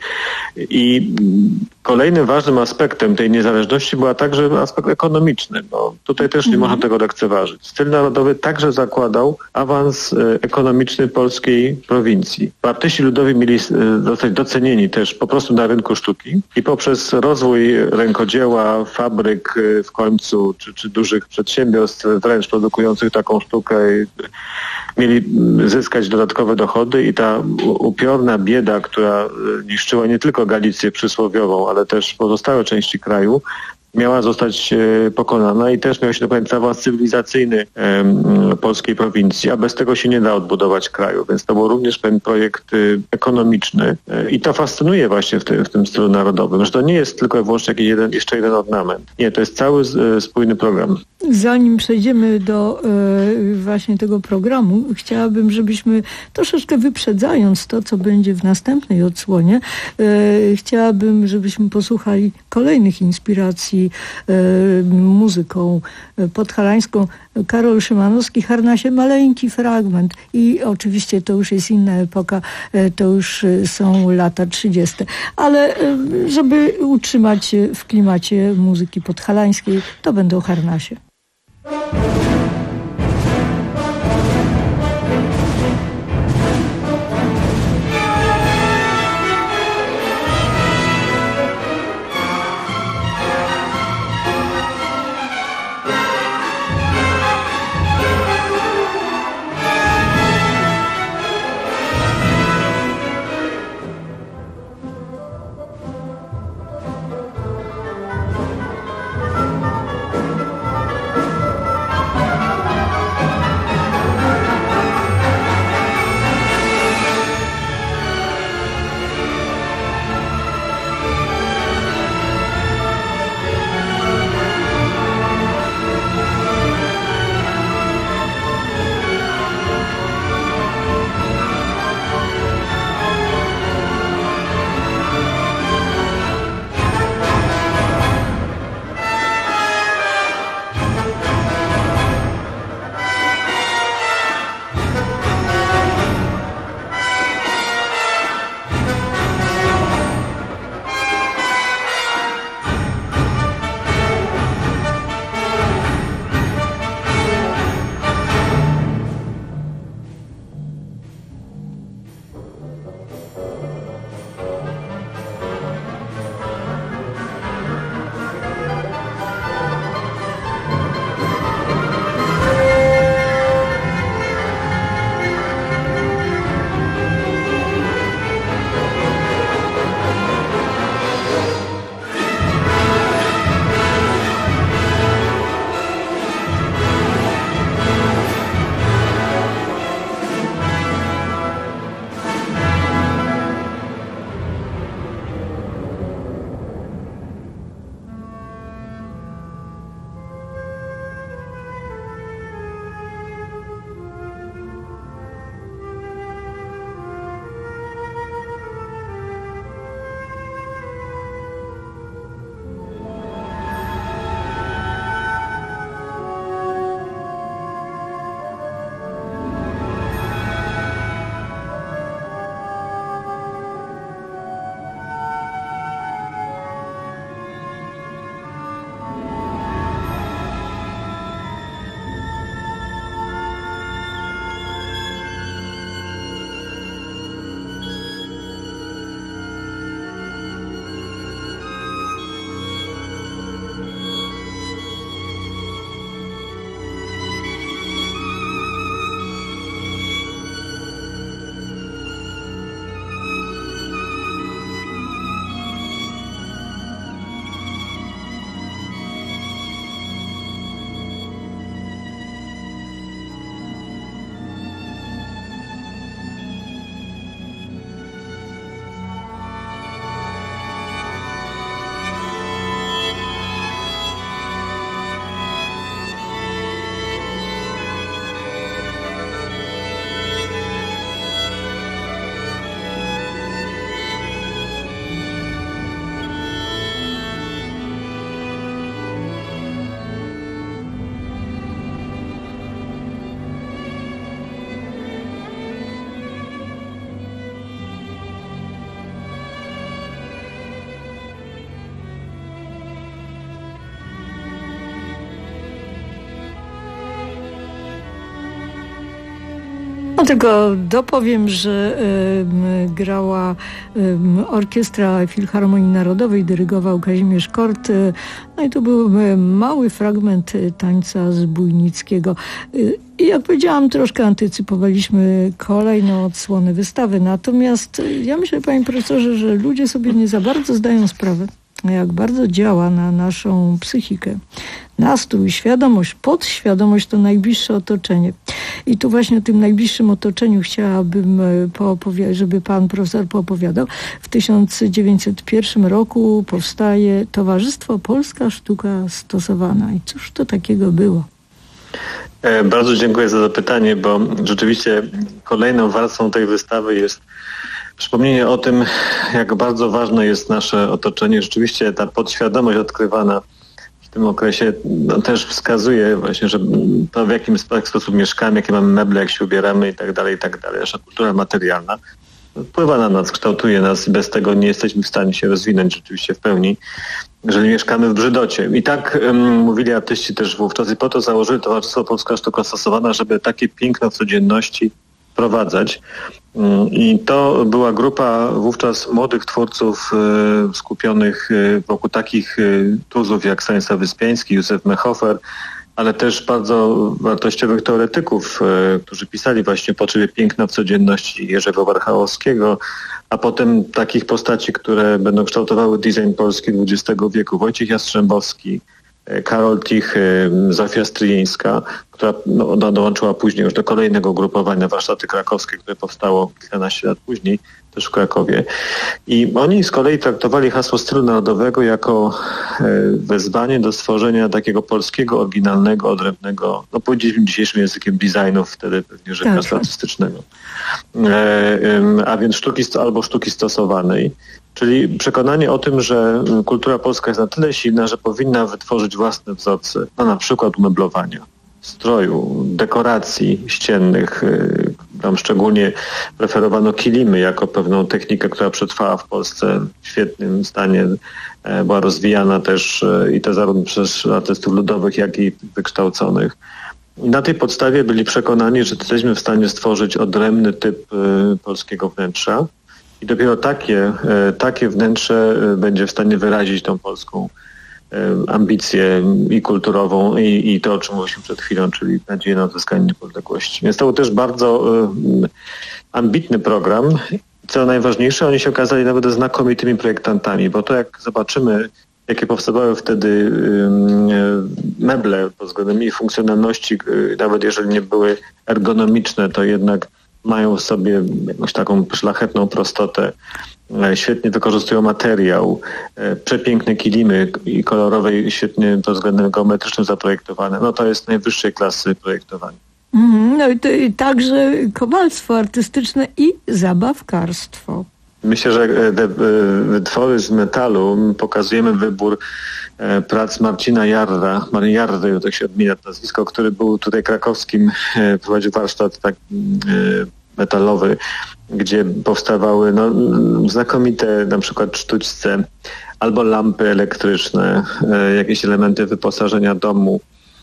I kolejnym ważnym aspektem tej niezależności była także aspekt ekonomiczny, bo tutaj też nie można tego lekceważyć. Styl narodowy także zakładał awans ekonomiczny polskiej prowincji. Artyści ludowi mieli zostać docenieni też po prostu na rynku sztuki i poprzez rozwój rękodzieła, fabryk w końcu, czy, czy dużych przedsiębiorstw wręcz produkujących taką sztukę, mieli zyskać dodatkowe dochody i ta upiorna bieda, która niszczyła nie tylko Galicję przysłowiową, ale też pozostałe części kraju, miała zostać pokonana i też miał się dokonać przełom cywilizacyjny e, polskiej prowincji, a bez tego się nie da odbudować kraju, więc to był również pewien projekt ekonomiczny e, i to fascynuje właśnie w, te, w tym stylu narodowym, że to nie jest tylko i wyłącznie jakiś jeden, jeszcze jeden ornament. Nie, to jest cały e, spójny program. Zanim przejdziemy do e, właśnie tego programu, chciałabym, żebyśmy troszeczkę wyprzedzając to, co będzie w następnej odsłonie, e, chciałabym, żebyśmy posłuchali kolejnych inspiracji e, muzyką podhalańską. Karol Szymanowski, Harnasie, maleńki fragment. I oczywiście to już jest inna epoka, e, to już są lata trzydzieste. Ale e, żeby utrzymać się w klimacie muzyki podhalańskiej, to będą Harnasie. tylko dopowiem, że y, grała y, Orkiestra Filharmonii Narodowej, dyrygował Kazimierz Kort. Y, no i to był y, mały fragment y, tańca z Bujnickiego. Y, I jak powiedziałam, troszkę antycypowaliśmy kolejną odsłonę wystawy. Natomiast y, ja myślę, panie profesorze, że ludzie sobie nie za bardzo zdają sprawę, jak bardzo działa na naszą psychikę. Nastrój, świadomość, podświadomość to najbliższe otoczenie. I tu właśnie o tym najbliższym otoczeniu chciałabym poopowiadać, żeby pan profesor poopowiadał. W tysiąc dziewięćset pierwszym roku powstaje Towarzystwo Polska Sztuka Stosowana. I cóż to takiego było? Bardzo dziękuję za zapytanie, bo rzeczywiście kolejną warstwą tej wystawy jest przypomnienie o tym, jak bardzo ważne jest nasze otoczenie. Rzeczywiście ta podświadomość odkrywana w tym okresie no, też wskazuje właśnie, że to w jakim sposób mieszkamy, jakie mamy meble, jak się ubieramy i tak dalej, i tak dalej. Nasza kultura materialna wpływa na nas, kształtuje nas i bez tego nie jesteśmy w stanie się rozwinąć rzeczywiście w pełni, jeżeli mieszkamy w brzydocie. I tak um, mówili artyści też wówczas i po to założyli Towarzystwo Polska Sztuka Stosowana, żeby takie piękno w codzienności wprowadzać. I to była grupa wówczas młodych twórców y, skupionych y, wokół takich y, tuzów jak Stanisław Wyspiański, Józef Mehofer, ale też bardzo wartościowych teoretyków, y, którzy pisali właśnie o potrzebie piękna w codzienności Jerzego Warchałowskiego, a potem takich postaci, które będą kształtowały design polski dwudziestego wieku. Wojciech Jastrzębowski, Karol Tichy, Zofia Stryjeńska, która no, dołączyła później już do kolejnego grupowania Warsztaty Krakowskie, które powstało kilkanaście lat później, też w Krakowie. I oni z kolei traktowali hasło stylu narodowego jako e, wezwanie do stworzenia takiego polskiego, oryginalnego, odrębnego, no powiedzieliśmy dzisiejszym językiem designu, wtedy pewnie, że tak, artystycznego. E, e, a więc sztuki albo sztuki stosowanej. Czyli przekonanie o tym, że kultura polska jest na tyle silna, że powinna wytworzyć własne wzorce, no na przykład umeblowania, stroju, dekoracji ściennych. Tam szczególnie preferowano kilimy jako pewną technikę, która przetrwała w Polsce w świetnym stanie. Była rozwijana też i to zarówno przez artystów ludowych, jak i wykształconych. I na tej podstawie byli przekonani, że jesteśmy w stanie stworzyć odrębny typ polskiego wnętrza. I dopiero takie, takie wnętrze będzie w stanie wyrazić tą polską ambicję i kulturową i, i to, o czym mówiliśmy przed chwilą, czyli nadzieję na odzyskanie niepodległości. Więc to był też bardzo ambitny program. Co najważniejsze, oni się okazali nawet znakomitymi projektantami, bo to jak zobaczymy, jakie powstawały wtedy meble pod względem ich funkcjonalności, nawet jeżeli nie były ergonomiczne, to jednak mają w sobie jakąś taką szlachetną prostotę, świetnie wykorzystują materiał, przepiękne kilimy i kolorowe i świetnie pod względem geometrycznym zaprojektowane. No to jest najwyższej klasy projektowanie. Mm, no i, to, i także kowalstwo artystyczne i zabawkarstwo. Myślę, że te wytwory z metalu pokazujemy wybór prac Marcina Jarra, Jarry, tak się odmienia nazwisko, który był tutaj krakowskim, prowadził warsztat tak metalowy, gdzie powstawały no, znakomite na przykład sztućce albo lampy elektryczne, jakieś elementy wyposażenia domu.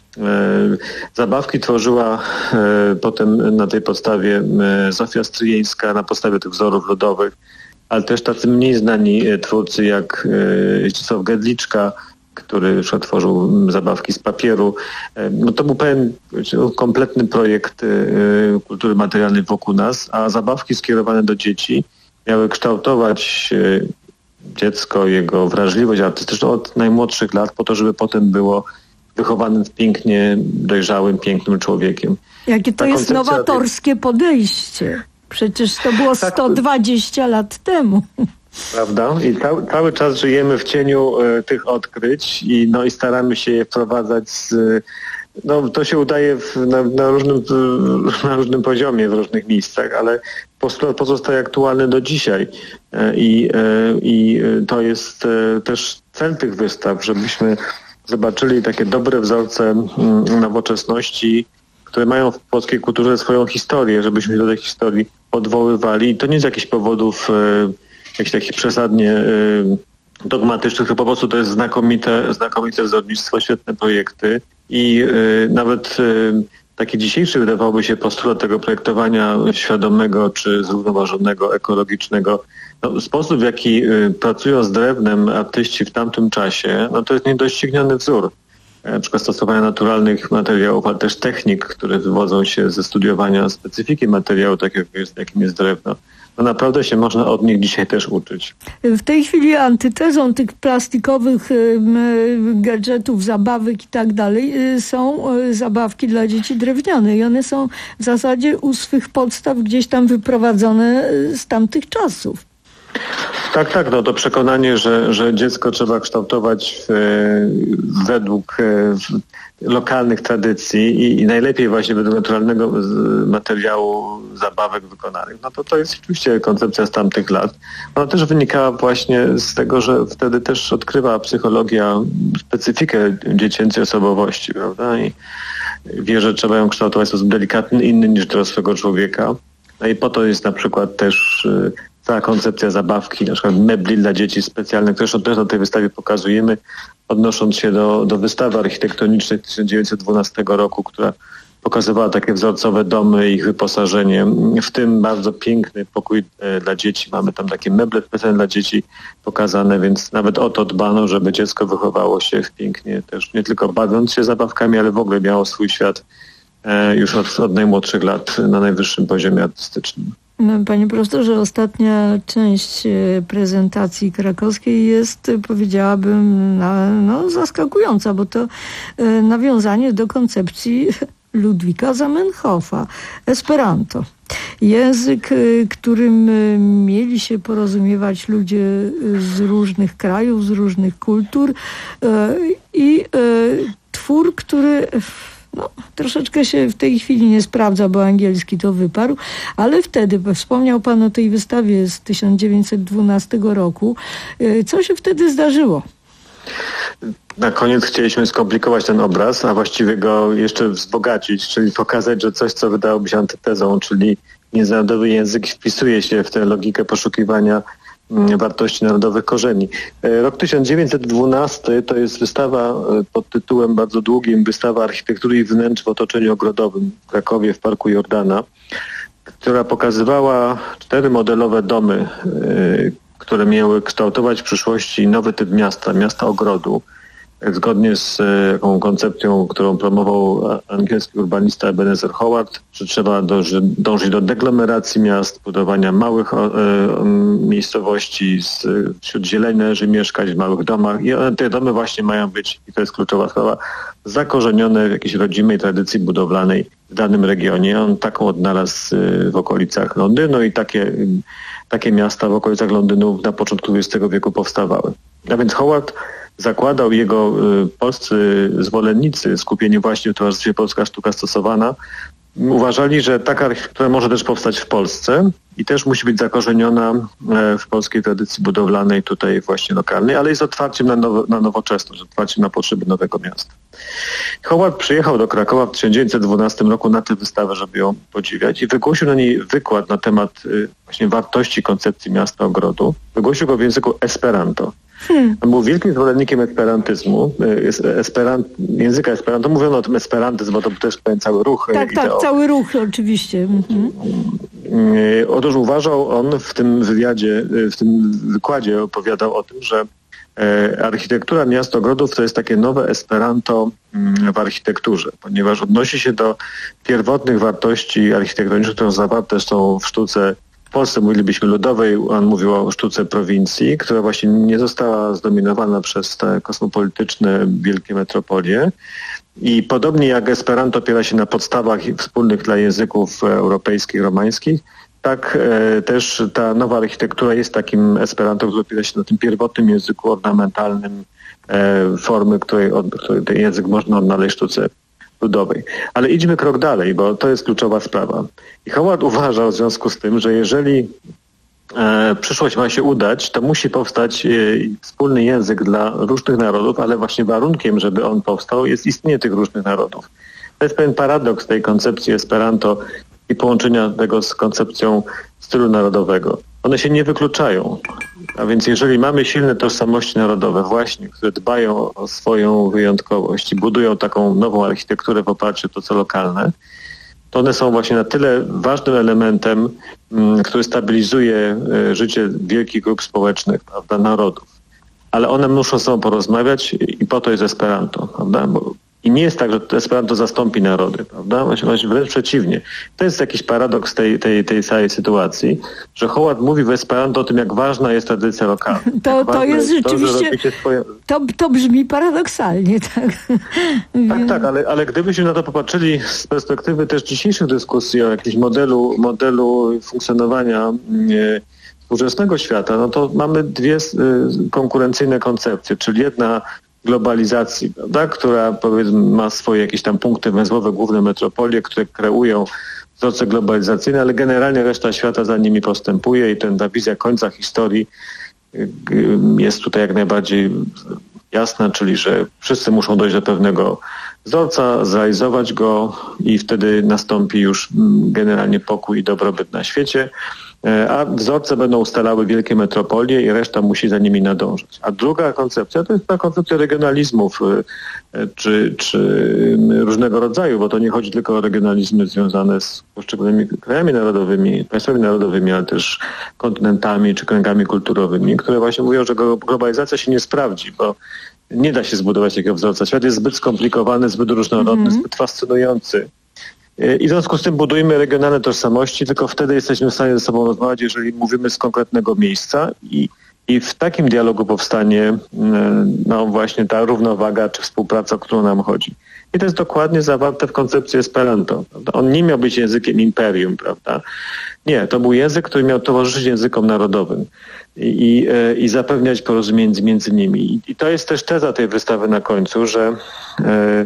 Zabawki tworzyła potem na tej podstawie Zofia Stryjeńska, na podstawie tych wzorów ludowych, ale też tacy mniej znani twórcy jak Zdzisław Gedliczka, który już tworzył zabawki z papieru. No to był pewien kompletny projekt kultury materialnej wokół nas, a zabawki skierowane do dzieci miały kształtować dziecko, jego wrażliwość artystyczną od najmłodszych lat po to, żeby potem było wychowanym pięknie dojrzałym, pięknym człowiekiem. Jakie to Ta jest nowatorskie podejście. Przecież to było sto dwadzieścia lat temu. Prawda? I ca- cały czas żyjemy w cieniu y, tych odkryć i, no, i staramy się je wprowadzać z, no, to się udaje w, na, na, różnym, na różnym poziomie, w różnych miejscach, ale postulat pozostaje aktualny do dzisiaj. I, y, i to jest y, też cel tych wystaw, żebyśmy zobaczyli takie dobre wzorce y, nowoczesności, które mają w polskiej kulturze swoją historię, żebyśmy do tej historii odwoływali. I to nie z jakichś powodów y, jakichś takich przesadnie y, dogmatycznych, to po prostu to jest znakomite, znakomite wzornictwo, świetne projekty i y, nawet y, taki dzisiejszy wydawałoby się postulat tego projektowania świadomego czy zrównoważonego, ekologicznego. No, sposób, w jaki y, pracują z drewnem artyści w tamtym czasie, no to jest niedościgniony wzór. Na przykład stosowania naturalnych materiałów, ale też technik, które wywodzą się ze studiowania specyfiki materiału, takiego jakim jest drewno. No naprawdę się można od nich dzisiaj też uczyć. W tej chwili antytezą tych plastikowych gadżetów, zabawek i tak dalej są zabawki dla dzieci drewniane i one są w zasadzie u swych podstaw gdzieś tam wyprowadzone z tamtych czasów. Tak, tak, no to przekonanie, że, że dziecko trzeba kształtować w, według w, lokalnych tradycji i, i najlepiej właśnie według naturalnego materiału zabawek wykonanych. No to to jest oczywiście koncepcja z tamtych lat. Ona też wynikała właśnie z tego, że wtedy też odkrywa psychologia specyfikę dziecięcej osobowości, prawda? I wie, że trzeba ją kształtować w sposób delikatny, inny niż dorosłego człowieka. No i po to jest na przykład też cała koncepcja zabawki, na przykład mebli dla dzieci specjalnych, zresztą też na tej wystawie pokazujemy, odnosząc się do, do wystawy architektonicznej tysiąc dziewięćset dwunastego roku, która pokazywała takie wzorcowe domy, ich wyposażenie, w tym bardzo piękny pokój dla dzieci. Mamy tam takie meble specjalne dla dzieci pokazane, więc nawet o to dbano, żeby dziecko wychowało się w pięknie, też nie tylko bawiąc się zabawkami, ale w ogóle miało swój świat już od, od najmłodszych lat na najwyższym poziomie artystycznym. No, panie profesorze, ostatnia część prezentacji krakowskiej jest, powiedziałabym, no, zaskakująca, bo to nawiązanie do koncepcji Ludwika Zamenhofa, Esperanto. Język, którym mieli się porozumiewać ludzie z różnych krajów, z różnych kultur i twór, który... No, troszeczkę się w tej chwili nie sprawdza, bo angielski to wyparł, ale wtedy, wspomniał pan o tej wystawie z tysiąc dziewięćset dwunastego roku. Co się wtedy zdarzyło? Na koniec chcieliśmy skomplikować ten obraz, a właściwie go jeszcze wzbogacić, czyli pokazać, że coś, co wydałoby się antytezą, czyli międzynarodowy język wpisuje się w tę logikę poszukiwania wartości narodowych korzeni. Rok tysiąc dziewięćset dwunasty to jest wystawa pod tytułem bardzo długim, wystawa architektury i wnętrz w otoczeniu ogrodowym w Krakowie w Parku Jordana, która pokazywała cztery modelowe domy, które miały kształtować w przyszłości nowy typ miasta, miasta ogrodu. Zgodnie z taką koncepcją, którą promował angielski urbanista Ebenezer Howard, że trzeba dąży, dążyć do deglomeracji miast, budowania małych e, miejscowości, z, wśród zieleni należy mieszkać w małych domach i one, te domy właśnie mają być, i to jest kluczowa sprawa, zakorzenione w jakiejś rodzimej tradycji budowlanej w danym regionie. On taką odnalazł w okolicach Londynu i takie, takie miasta w okolicach Londynu na początku dwudziestego wieku powstawały. A więc Howard zakładał, jego y, polscy zwolennicy, skupieni właśnie w Towarzystwie Polska Sztuka Stosowana, uważali, że taka architektura może też powstać w Polsce i też musi być zakorzeniona e, w polskiej tradycji budowlanej, tutaj właśnie lokalnej, ale jest otwarciem na, nowo, na nowoczesność, otwarciem na potrzeby nowego miasta. Howard przyjechał do Krakowa w tysiąc dziewięćset dwunastym roku na tę wystawę, żeby ją podziwiać i wygłosił na niej wykład na temat y, właśnie wartości koncepcji miasta ogrodu. Wygłosił go w języku Esperanto. Hmm. On był wielkim zwolennikiem esperantyzmu, esperant, języka esperanto. Mówiono o tym esperantyzm, bo to też pewien cały ruch. Tak, tak, cały ruch oczywiście. Mhm. Otóż uważał on w tym wywiadzie, w tym wykładzie opowiadał o tym, że architektura miast ogrodów to jest takie nowe esperanto w architekturze, ponieważ odnosi się do pierwotnych wartości architektonicznych, które zawarte są w sztuce. W Polsce mówilibyśmy ludowej, on mówił o sztuce prowincji, która właśnie nie została zdominowana przez te kosmopolityczne wielkie metropolie. I podobnie jak Esperanto opiera się na podstawach wspólnych dla języków europejskich, romańskich, tak e, też ta nowa architektura jest takim Esperanto, który opiera się na tym pierwotnym języku ornamentalnym, e, formy, której, od, której ten język można odnaleźć w sztuce ludowej. Ale idźmy krok dalej, bo to jest kluczowa sprawa. I Howard uważał w związku z tym, że jeżeli e, przyszłość ma się udać, to musi powstać e, wspólny język dla różnych narodów, ale właśnie warunkiem, żeby on powstał, jest istnienie tych różnych narodów. To jest pewien paradoks tej koncepcji Esperanto i połączenia tego z koncepcją stylu narodowego. One się nie wykluczają. A więc jeżeli mamy silne tożsamości narodowe właśnie, które dbają o swoją wyjątkowość i budują taką nową architekturę w oparciu o to, co lokalne, to one są właśnie na tyle ważnym elementem, który stabilizuje życie wielkich grup społecznych, prawda, narodów. Ale one muszą ze sobą porozmawiać i po to jest Esperanto, prawda? Bo I nie jest tak, że Esperanto zastąpi narody, prawda? Właśnie wręcz przeciwnie. To jest jakiś paradoks tej, tej, tej całej sytuacji, że Hołat mówi w Esperanto o tym, jak ważna jest tradycja lokalna. To, to jest rzeczywiście, to, swoje... to, to brzmi paradoksalnie, tak? Tak, tak, ale, ale gdybyśmy na to popatrzyli z perspektywy też dzisiejszych dyskusji o jakimś modelu, modelu funkcjonowania nie, współczesnego świata, no to mamy dwie y, konkurencyjne koncepcje, czyli jedna globalizacji, prawda, która powiedzmy ma swoje jakieś tam punkty węzłowe, główne metropolie, które kreują wzorce globalizacyjne, ale generalnie reszta świata za nimi postępuje i ten, ta wizja końca historii jest tutaj jak najbardziej jasna, czyli że wszyscy muszą dojść do pewnego wzorca, zrealizować go i wtedy nastąpi już generalnie pokój i dobrobyt na świecie, a wzorce będą ustalały wielkie metropolie i reszta musi za nimi nadążać. A druga koncepcja to jest ta koncepcja regionalizmów czy, czy różnego rodzaju, bo to nie chodzi tylko o regionalizmy związane z poszczególnymi krajami narodowymi, państwami narodowymi, ale też kontynentami czy kręgami kulturowymi, które właśnie mówią, że globalizacja się nie sprawdzi, bo nie da się zbudować takiego wzorca. Świat jest zbyt skomplikowany, zbyt różnorodny, mm-hmm. zbyt fascynujący. I w związku z tym budujmy regionalne tożsamości, tylko wtedy jesteśmy w stanie ze sobą rozmawiać, jeżeli mówimy z konkretnego miejsca i, i w takim dialogu powstanie no właśnie ta równowaga czy współpraca, o którą nam chodzi. I to jest dokładnie zawarte w koncepcji Esperanto. Prawda? On nie miał być językiem imperium, prawda? Nie, to był język, który miał towarzyszyć językom narodowym i, i, i zapewniać porozumienie między nimi. I, I to jest też teza tej wystawy na końcu, że e,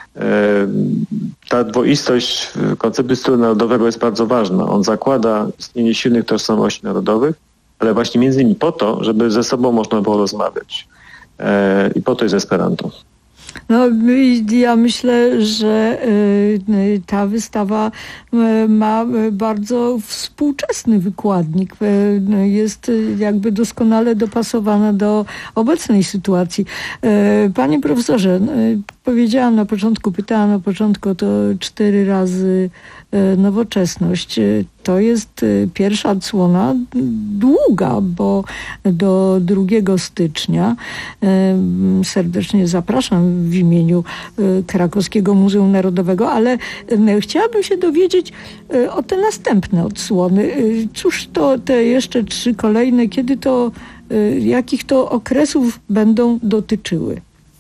ta dwoistość koncepcji stylu narodowego jest bardzo ważna. On zakłada istnienie silnych tożsamości narodowych, ale właśnie między innymi po to, żeby ze sobą można było rozmawiać. I po to jest Esperanto. No, ja myślę, że ta wystawa ma bardzo współczesny wykładnik. Jest jakby doskonale dopasowana do obecnej sytuacji. Panie profesorze, powiedziałam na początku, pytałam na początku o to cztery razy nowoczesność. To jest pierwsza odsłona długa, bo do drugiego stycznia serdecznie zapraszam w imieniu Krakowskiego Muzeum Narodowego, ale chciałabym się dowiedzieć o te następne odsłony. Cóż to te jeszcze trzy kolejne, kiedy to, jakich to okresów będą dotyczyły?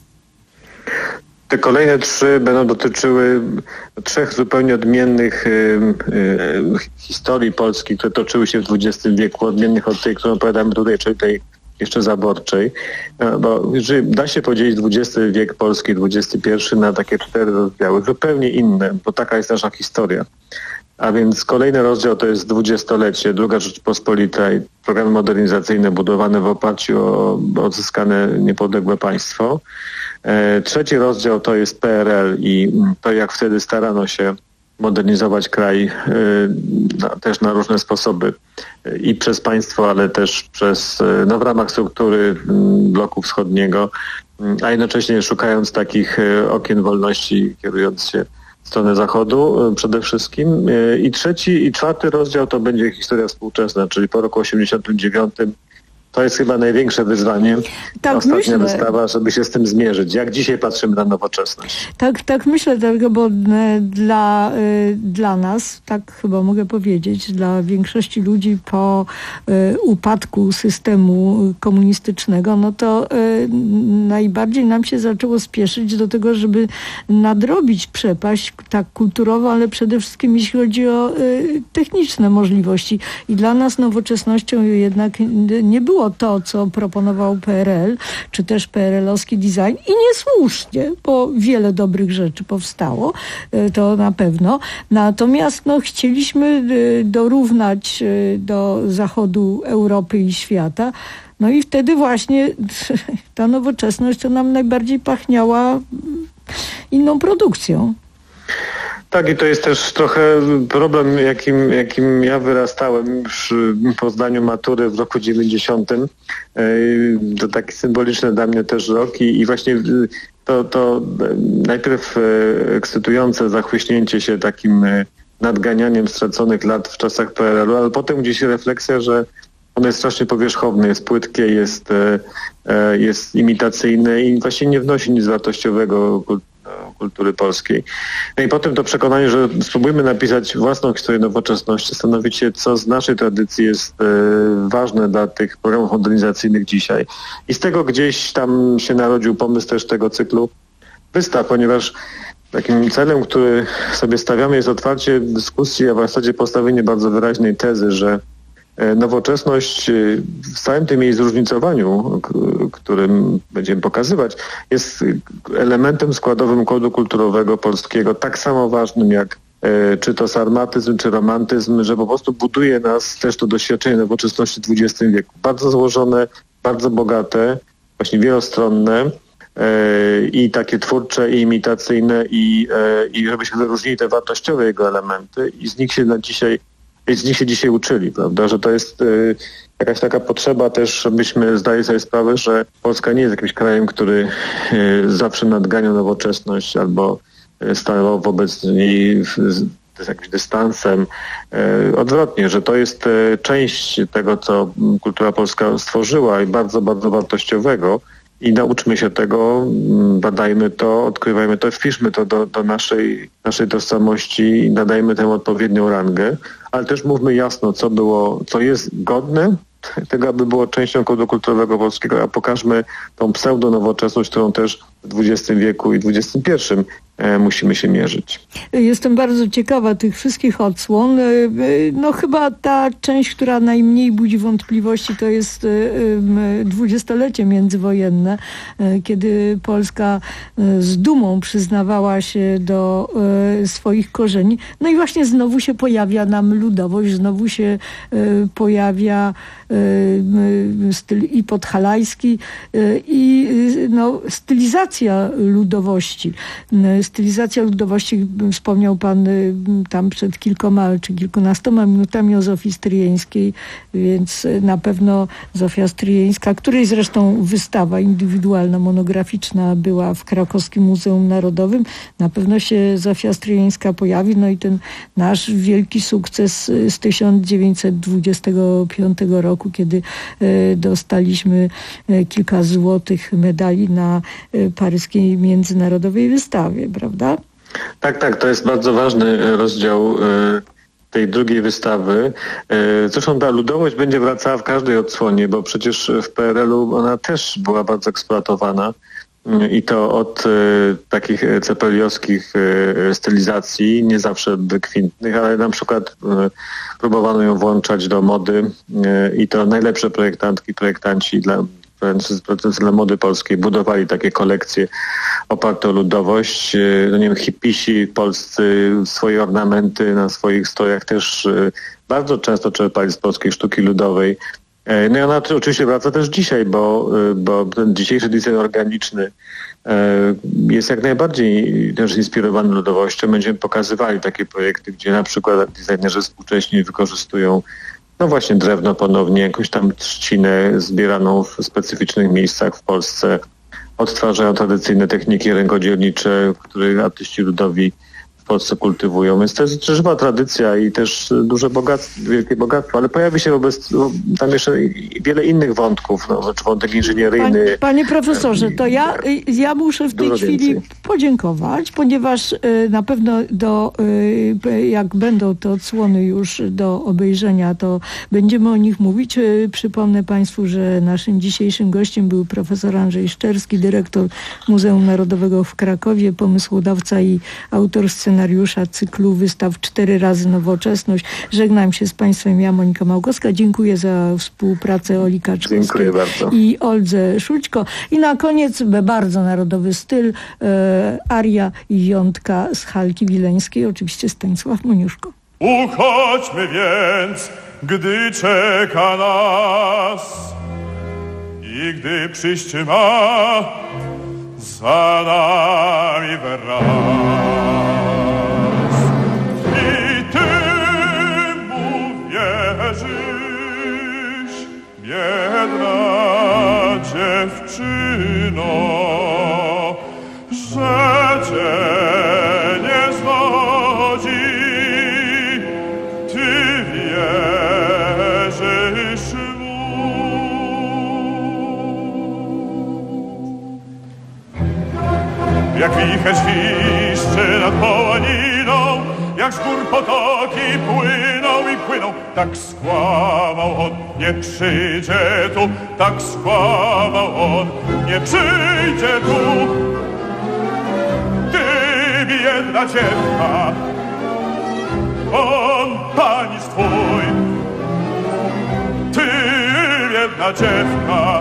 Te kolejne trzy będą dotyczyły trzech zupełnie odmiennych y, y, historii Polski, które toczyły się w dwudziestym wieku, odmiennych od tej, którą opowiadamy tutaj, czyli tej jeszcze zaborczej. No, bo jeżeli da się podzielić dwudziesty wiek Polski, dwudziesty pierwszy na takie cztery rozdziały, zupełnie inne, bo taka jest nasza historia. A więc kolejny rozdział to jest dwudziestolecie, druga Rzeczpospolita i programy modernizacyjne budowane w oparciu o odzyskane niepodległe państwo. Trzeci rozdział to jest P R L i to, jak wtedy starano się modernizować kraj no, też na różne sposoby i przez państwo, ale też przez, no, w ramach struktury bloku wschodniego, a jednocześnie szukając takich okien wolności, kierując się w stronę zachodu przede wszystkim. I trzeci i czwarty rozdział to będzie historia współczesna, czyli po roku osiemdziesiątym dziewiątym. To jest chyba największe wyzwanie, tak, ostatnia myślę. wystawa, żeby się z tym zmierzyć. Jak dzisiaj patrzymy na nowoczesność? Tak, tak myślę, dlatego, bo dla, dla nas, tak chyba mogę powiedzieć, dla większości ludzi po upadku systemu komunistycznego, no to najbardziej nam się zaczęło spieszyć do tego, żeby nadrobić przepaść tak kulturową, ale przede wszystkim jeśli chodzi o techniczne możliwości. I dla nas nowoczesnością jednak nie było to, co proponował P R L, czy też P R L-owski design i niesłusznie, bo wiele dobrych rzeczy powstało, to na pewno. Natomiast no, chcieliśmy dorównać do zachodu Europy i świata. No i wtedy właśnie ta nowoczesność to nam najbardziej pachniała inną produkcją. Tak, i to jest też trochę problem, jakim, jakim ja wyrastałem już po zdaniu matury w roku dziewięćdziesiątym. To taki symboliczny dla mnie też rok i, i właśnie to, to najpierw ekscytujące zachłyśnięcie się takim nadganianiem straconych lat w czasach P R L u, ale potem gdzieś refleksja, że ono jest strasznie powierzchowne, jest płytkie, jest, jest imitacyjne i właśnie nie wnosi nic wartościowego kultury polskiej. No i potem to przekonanie, że spróbujmy napisać własną historię nowoczesności, zastanowić się, co z naszej tradycji jest e, ważne dla tych programów modernizacyjnych dzisiaj. I z tego gdzieś tam się narodził pomysł też tego cyklu wystaw, ponieważ takim celem, który sobie stawiamy, jest otwarcie dyskusji, a w zasadzie postawienie bardzo wyraźnej tezy, że nowoczesność w całym tym jej zróżnicowaniu, którym będziemy pokazywać, jest elementem składowym kodu kulturowego polskiego, tak samo ważnym jak czy to sarmatyzm, czy romantyzm, że po prostu buduje nas też to doświadczenie nowoczesności w dwudziestym wieku. Bardzo złożone, bardzo bogate, właśnie wielostronne i takie twórcze, i imitacyjne, i, i żebyśmy wyróżnili te wartościowe jego elementy i z nich się na dzisiaj I z nich się dzisiaj uczyli, prawda, że to jest y, jakaś taka potrzeba też, żebyśmy zdali sobie sprawę, że Polska nie jest jakimś krajem, który y, zawsze nadganiał nowoczesność albo y, stawał wobec niej z, z jakimś dystansem. Y, odwrotnie, że to jest y, część tego, co kultura polska stworzyła i bardzo, bardzo wartościowego. I nauczmy się tego, badajmy to, odkrywajmy to, wpiszmy to do, do naszej, naszej tożsamości i nadajmy temu odpowiednią rangę, ale też mówmy jasno, co było, co jest godne tego, aby było częścią kodu kulturowego polskiego, a pokażmy tą pseudonowoczesność, którą też w dwudziestym wieku i dwudziestym pierwszym e, musimy się mierzyć. Jestem bardzo ciekawa tych wszystkich odsłon. No chyba ta część, która najmniej budzi wątpliwości, to jest dwudziestolecie międzywojenne, kiedy Polska z dumą przyznawała się do swoich korzeni. No i właśnie znowu się pojawia nam ludowość, znowu się pojawia styl i podhalajski i no, stylizacja ludowości. Stylizacja ludowości, wspomniał pan tam przed kilkoma czy kilkunastoma minutami o Zofii Stryjeńskiej, więc na pewno Zofia Stryjeńska, której zresztą wystawa indywidualna, monograficzna była w Krakowskim Muzeum Narodowym, na pewno się Zofia Stryjeńska pojawi, no i ten nasz wielki sukces z tysiąc dziewięćset dwudziestego piątego roku, kiedy dostaliśmy kilka złotych medali na paryskiej międzynarodowej wystawie, prawda? Tak, tak, to jest bardzo ważny rozdział tej drugiej wystawy. Zresztą ta ludowość będzie wracała w każdej odsłonie, bo przecież w P R L u ona też była bardzo eksploatowana i to od takich cepeliowskich stylizacji, nie zawsze wykwintnych, ale na przykład próbowano ją włączać do mody i to najlepsze projektantki, projektanci dla dla mody polskiej budowali takie kolekcje oparte o ludowość. No nie wiem, hipisi polscy swoje ornamenty na swoich strojach też bardzo często czerpali z polskiej sztuki ludowej. No i ona oczywiście wraca też dzisiaj, bo, bo ten dzisiejszy design organiczny jest jak najbardziej też inspirowany ludowością. Będziemy pokazywali takie projekty, gdzie na przykład designerzy współcześni wykorzystują no właśnie drewno ponownie, jakąś tam trzcinę zbieraną w specyficznych miejscach w Polsce. Odtwarzają tradycyjne techniki rękodzielnicze, które artyści ludowi w Polsce kultywują. Więc to jest żywa tradycja i też duże bogactwo, wielkie bogactwo, ale pojawi się wobec tam jeszcze wiele innych wątków, no, czy wątek inżynieryjny. Panie, panie profesorze, to ja, ja muszę w tej chwili więcej podziękować, ponieważ na pewno do, jak będą te odsłony już do obejrzenia, to będziemy o nich mówić. Przypomnę państwu, że naszym dzisiejszym gościem był profesor Andrzej Szczerski, dyrektor Muzeum Narodowego w Krakowie, pomysłodawca i autor scenariusza cyklu wystaw Cztery razy Nowoczesność. Żegnam się z państwem, ja Monika Małkowska. Dziękuję za współpracę Oli Kaczkowskiej i Oldze Szulćko. I na koniec bardzo narodowy styl, e, aria i wiątka z Halki Wileńskiej, oczywiście Stanisław Moniuszko. Uchodźmy więc, gdy czeka nas i gdy przyjście ma za nami wraz. jak z gór potoki płyną i płyną. Tak skłamał on, nie przyjdzie tu, tak skłamał on, nie przyjdzie tu. Ty, biedna dziewka, on Panis twój. Ty, biedna dziewka,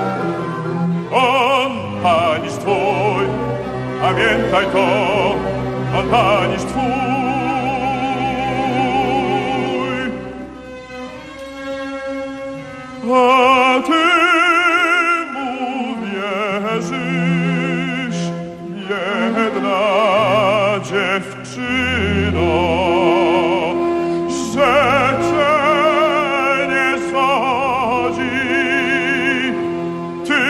on Panis twój. Pamiętaj to, on Panis twój. A ty mu wierzysz, biedna dziewczyno, że cię nie sądzi. Ty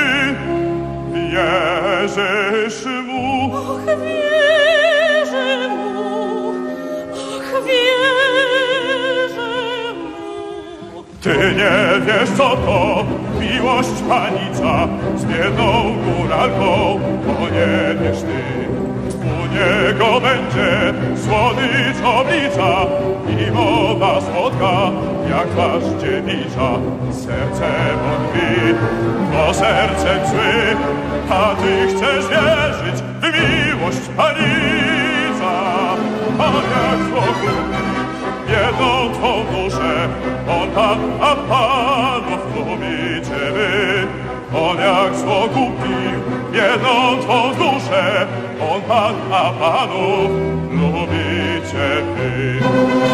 wierzysz mu. Och, wierzę mu, och, wierzę mu. Ty nie wiesz, co to miłość panica z biedną góralką, bo nie wiesz ty. U niego będzie słodycz oblicza i mowa słodka, jak twarz dziewicza. Sercem odbij, bo sercem zły, a ty chcesz wierzyć w miłość panica. A jak wokół biedną twą duszę, on Pan, a Panów lubi ciebie. On jak zło kupił biedną twą duszę, on Pan, a Panów lubi ciebie.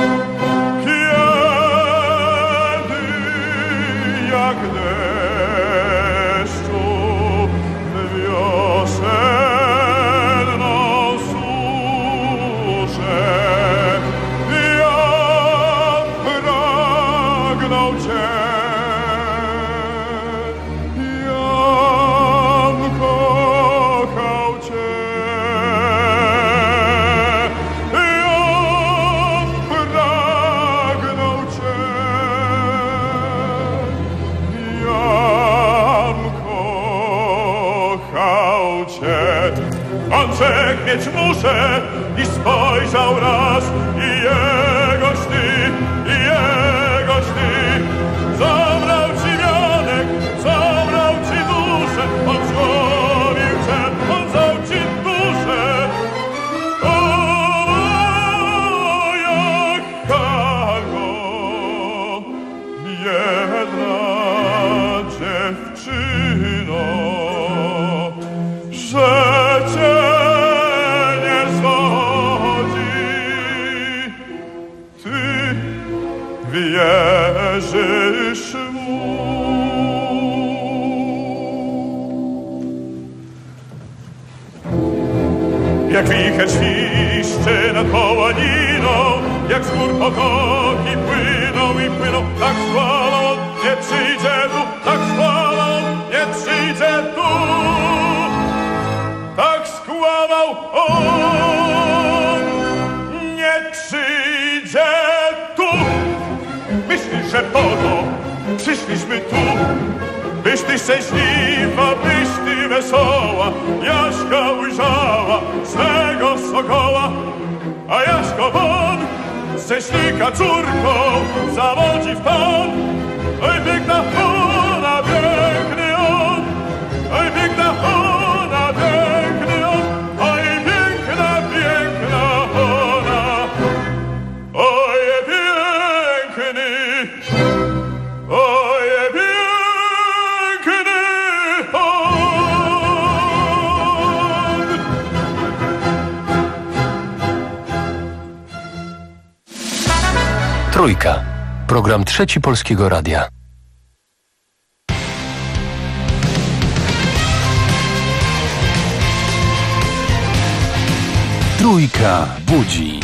Kiedy jak deszczu wiosenną suszę, ja pragnął cię. Andrzej mieć muszę i spojrzał raz i jegoś ty, i jegoś ty. Zabrał ci wianek, zabrał ci duszę, on złowił cię, on dał ci duszę. O, jak Kargo, biedna dziewczyno, że cię nie zwodzi. Ty wierzysz mu. Jak wicher świszczy nad połaniną, jak z gór potoki płyną i płyną, tak skłamał on, nie przyjdzie tu, tak skłamał on, nie przyjdzie tu. Tak skłamał on, nie przyjdzie tu. Myślisz, że po to przyszliśmy tu, byś ty szczęśliwa, byś ty wesoła. Jaśka ujrzała swego sokoła, a Jaśko won z cześnika córką zawodzi w ton. Oj, piękna ona, piękny on, oj, piękna ona, piękny on, oj, piękna, piękna ona, oj, piękny, oj, piękny on. Trójka. Program Trzeci Polskiego Radia. Trójka budzi.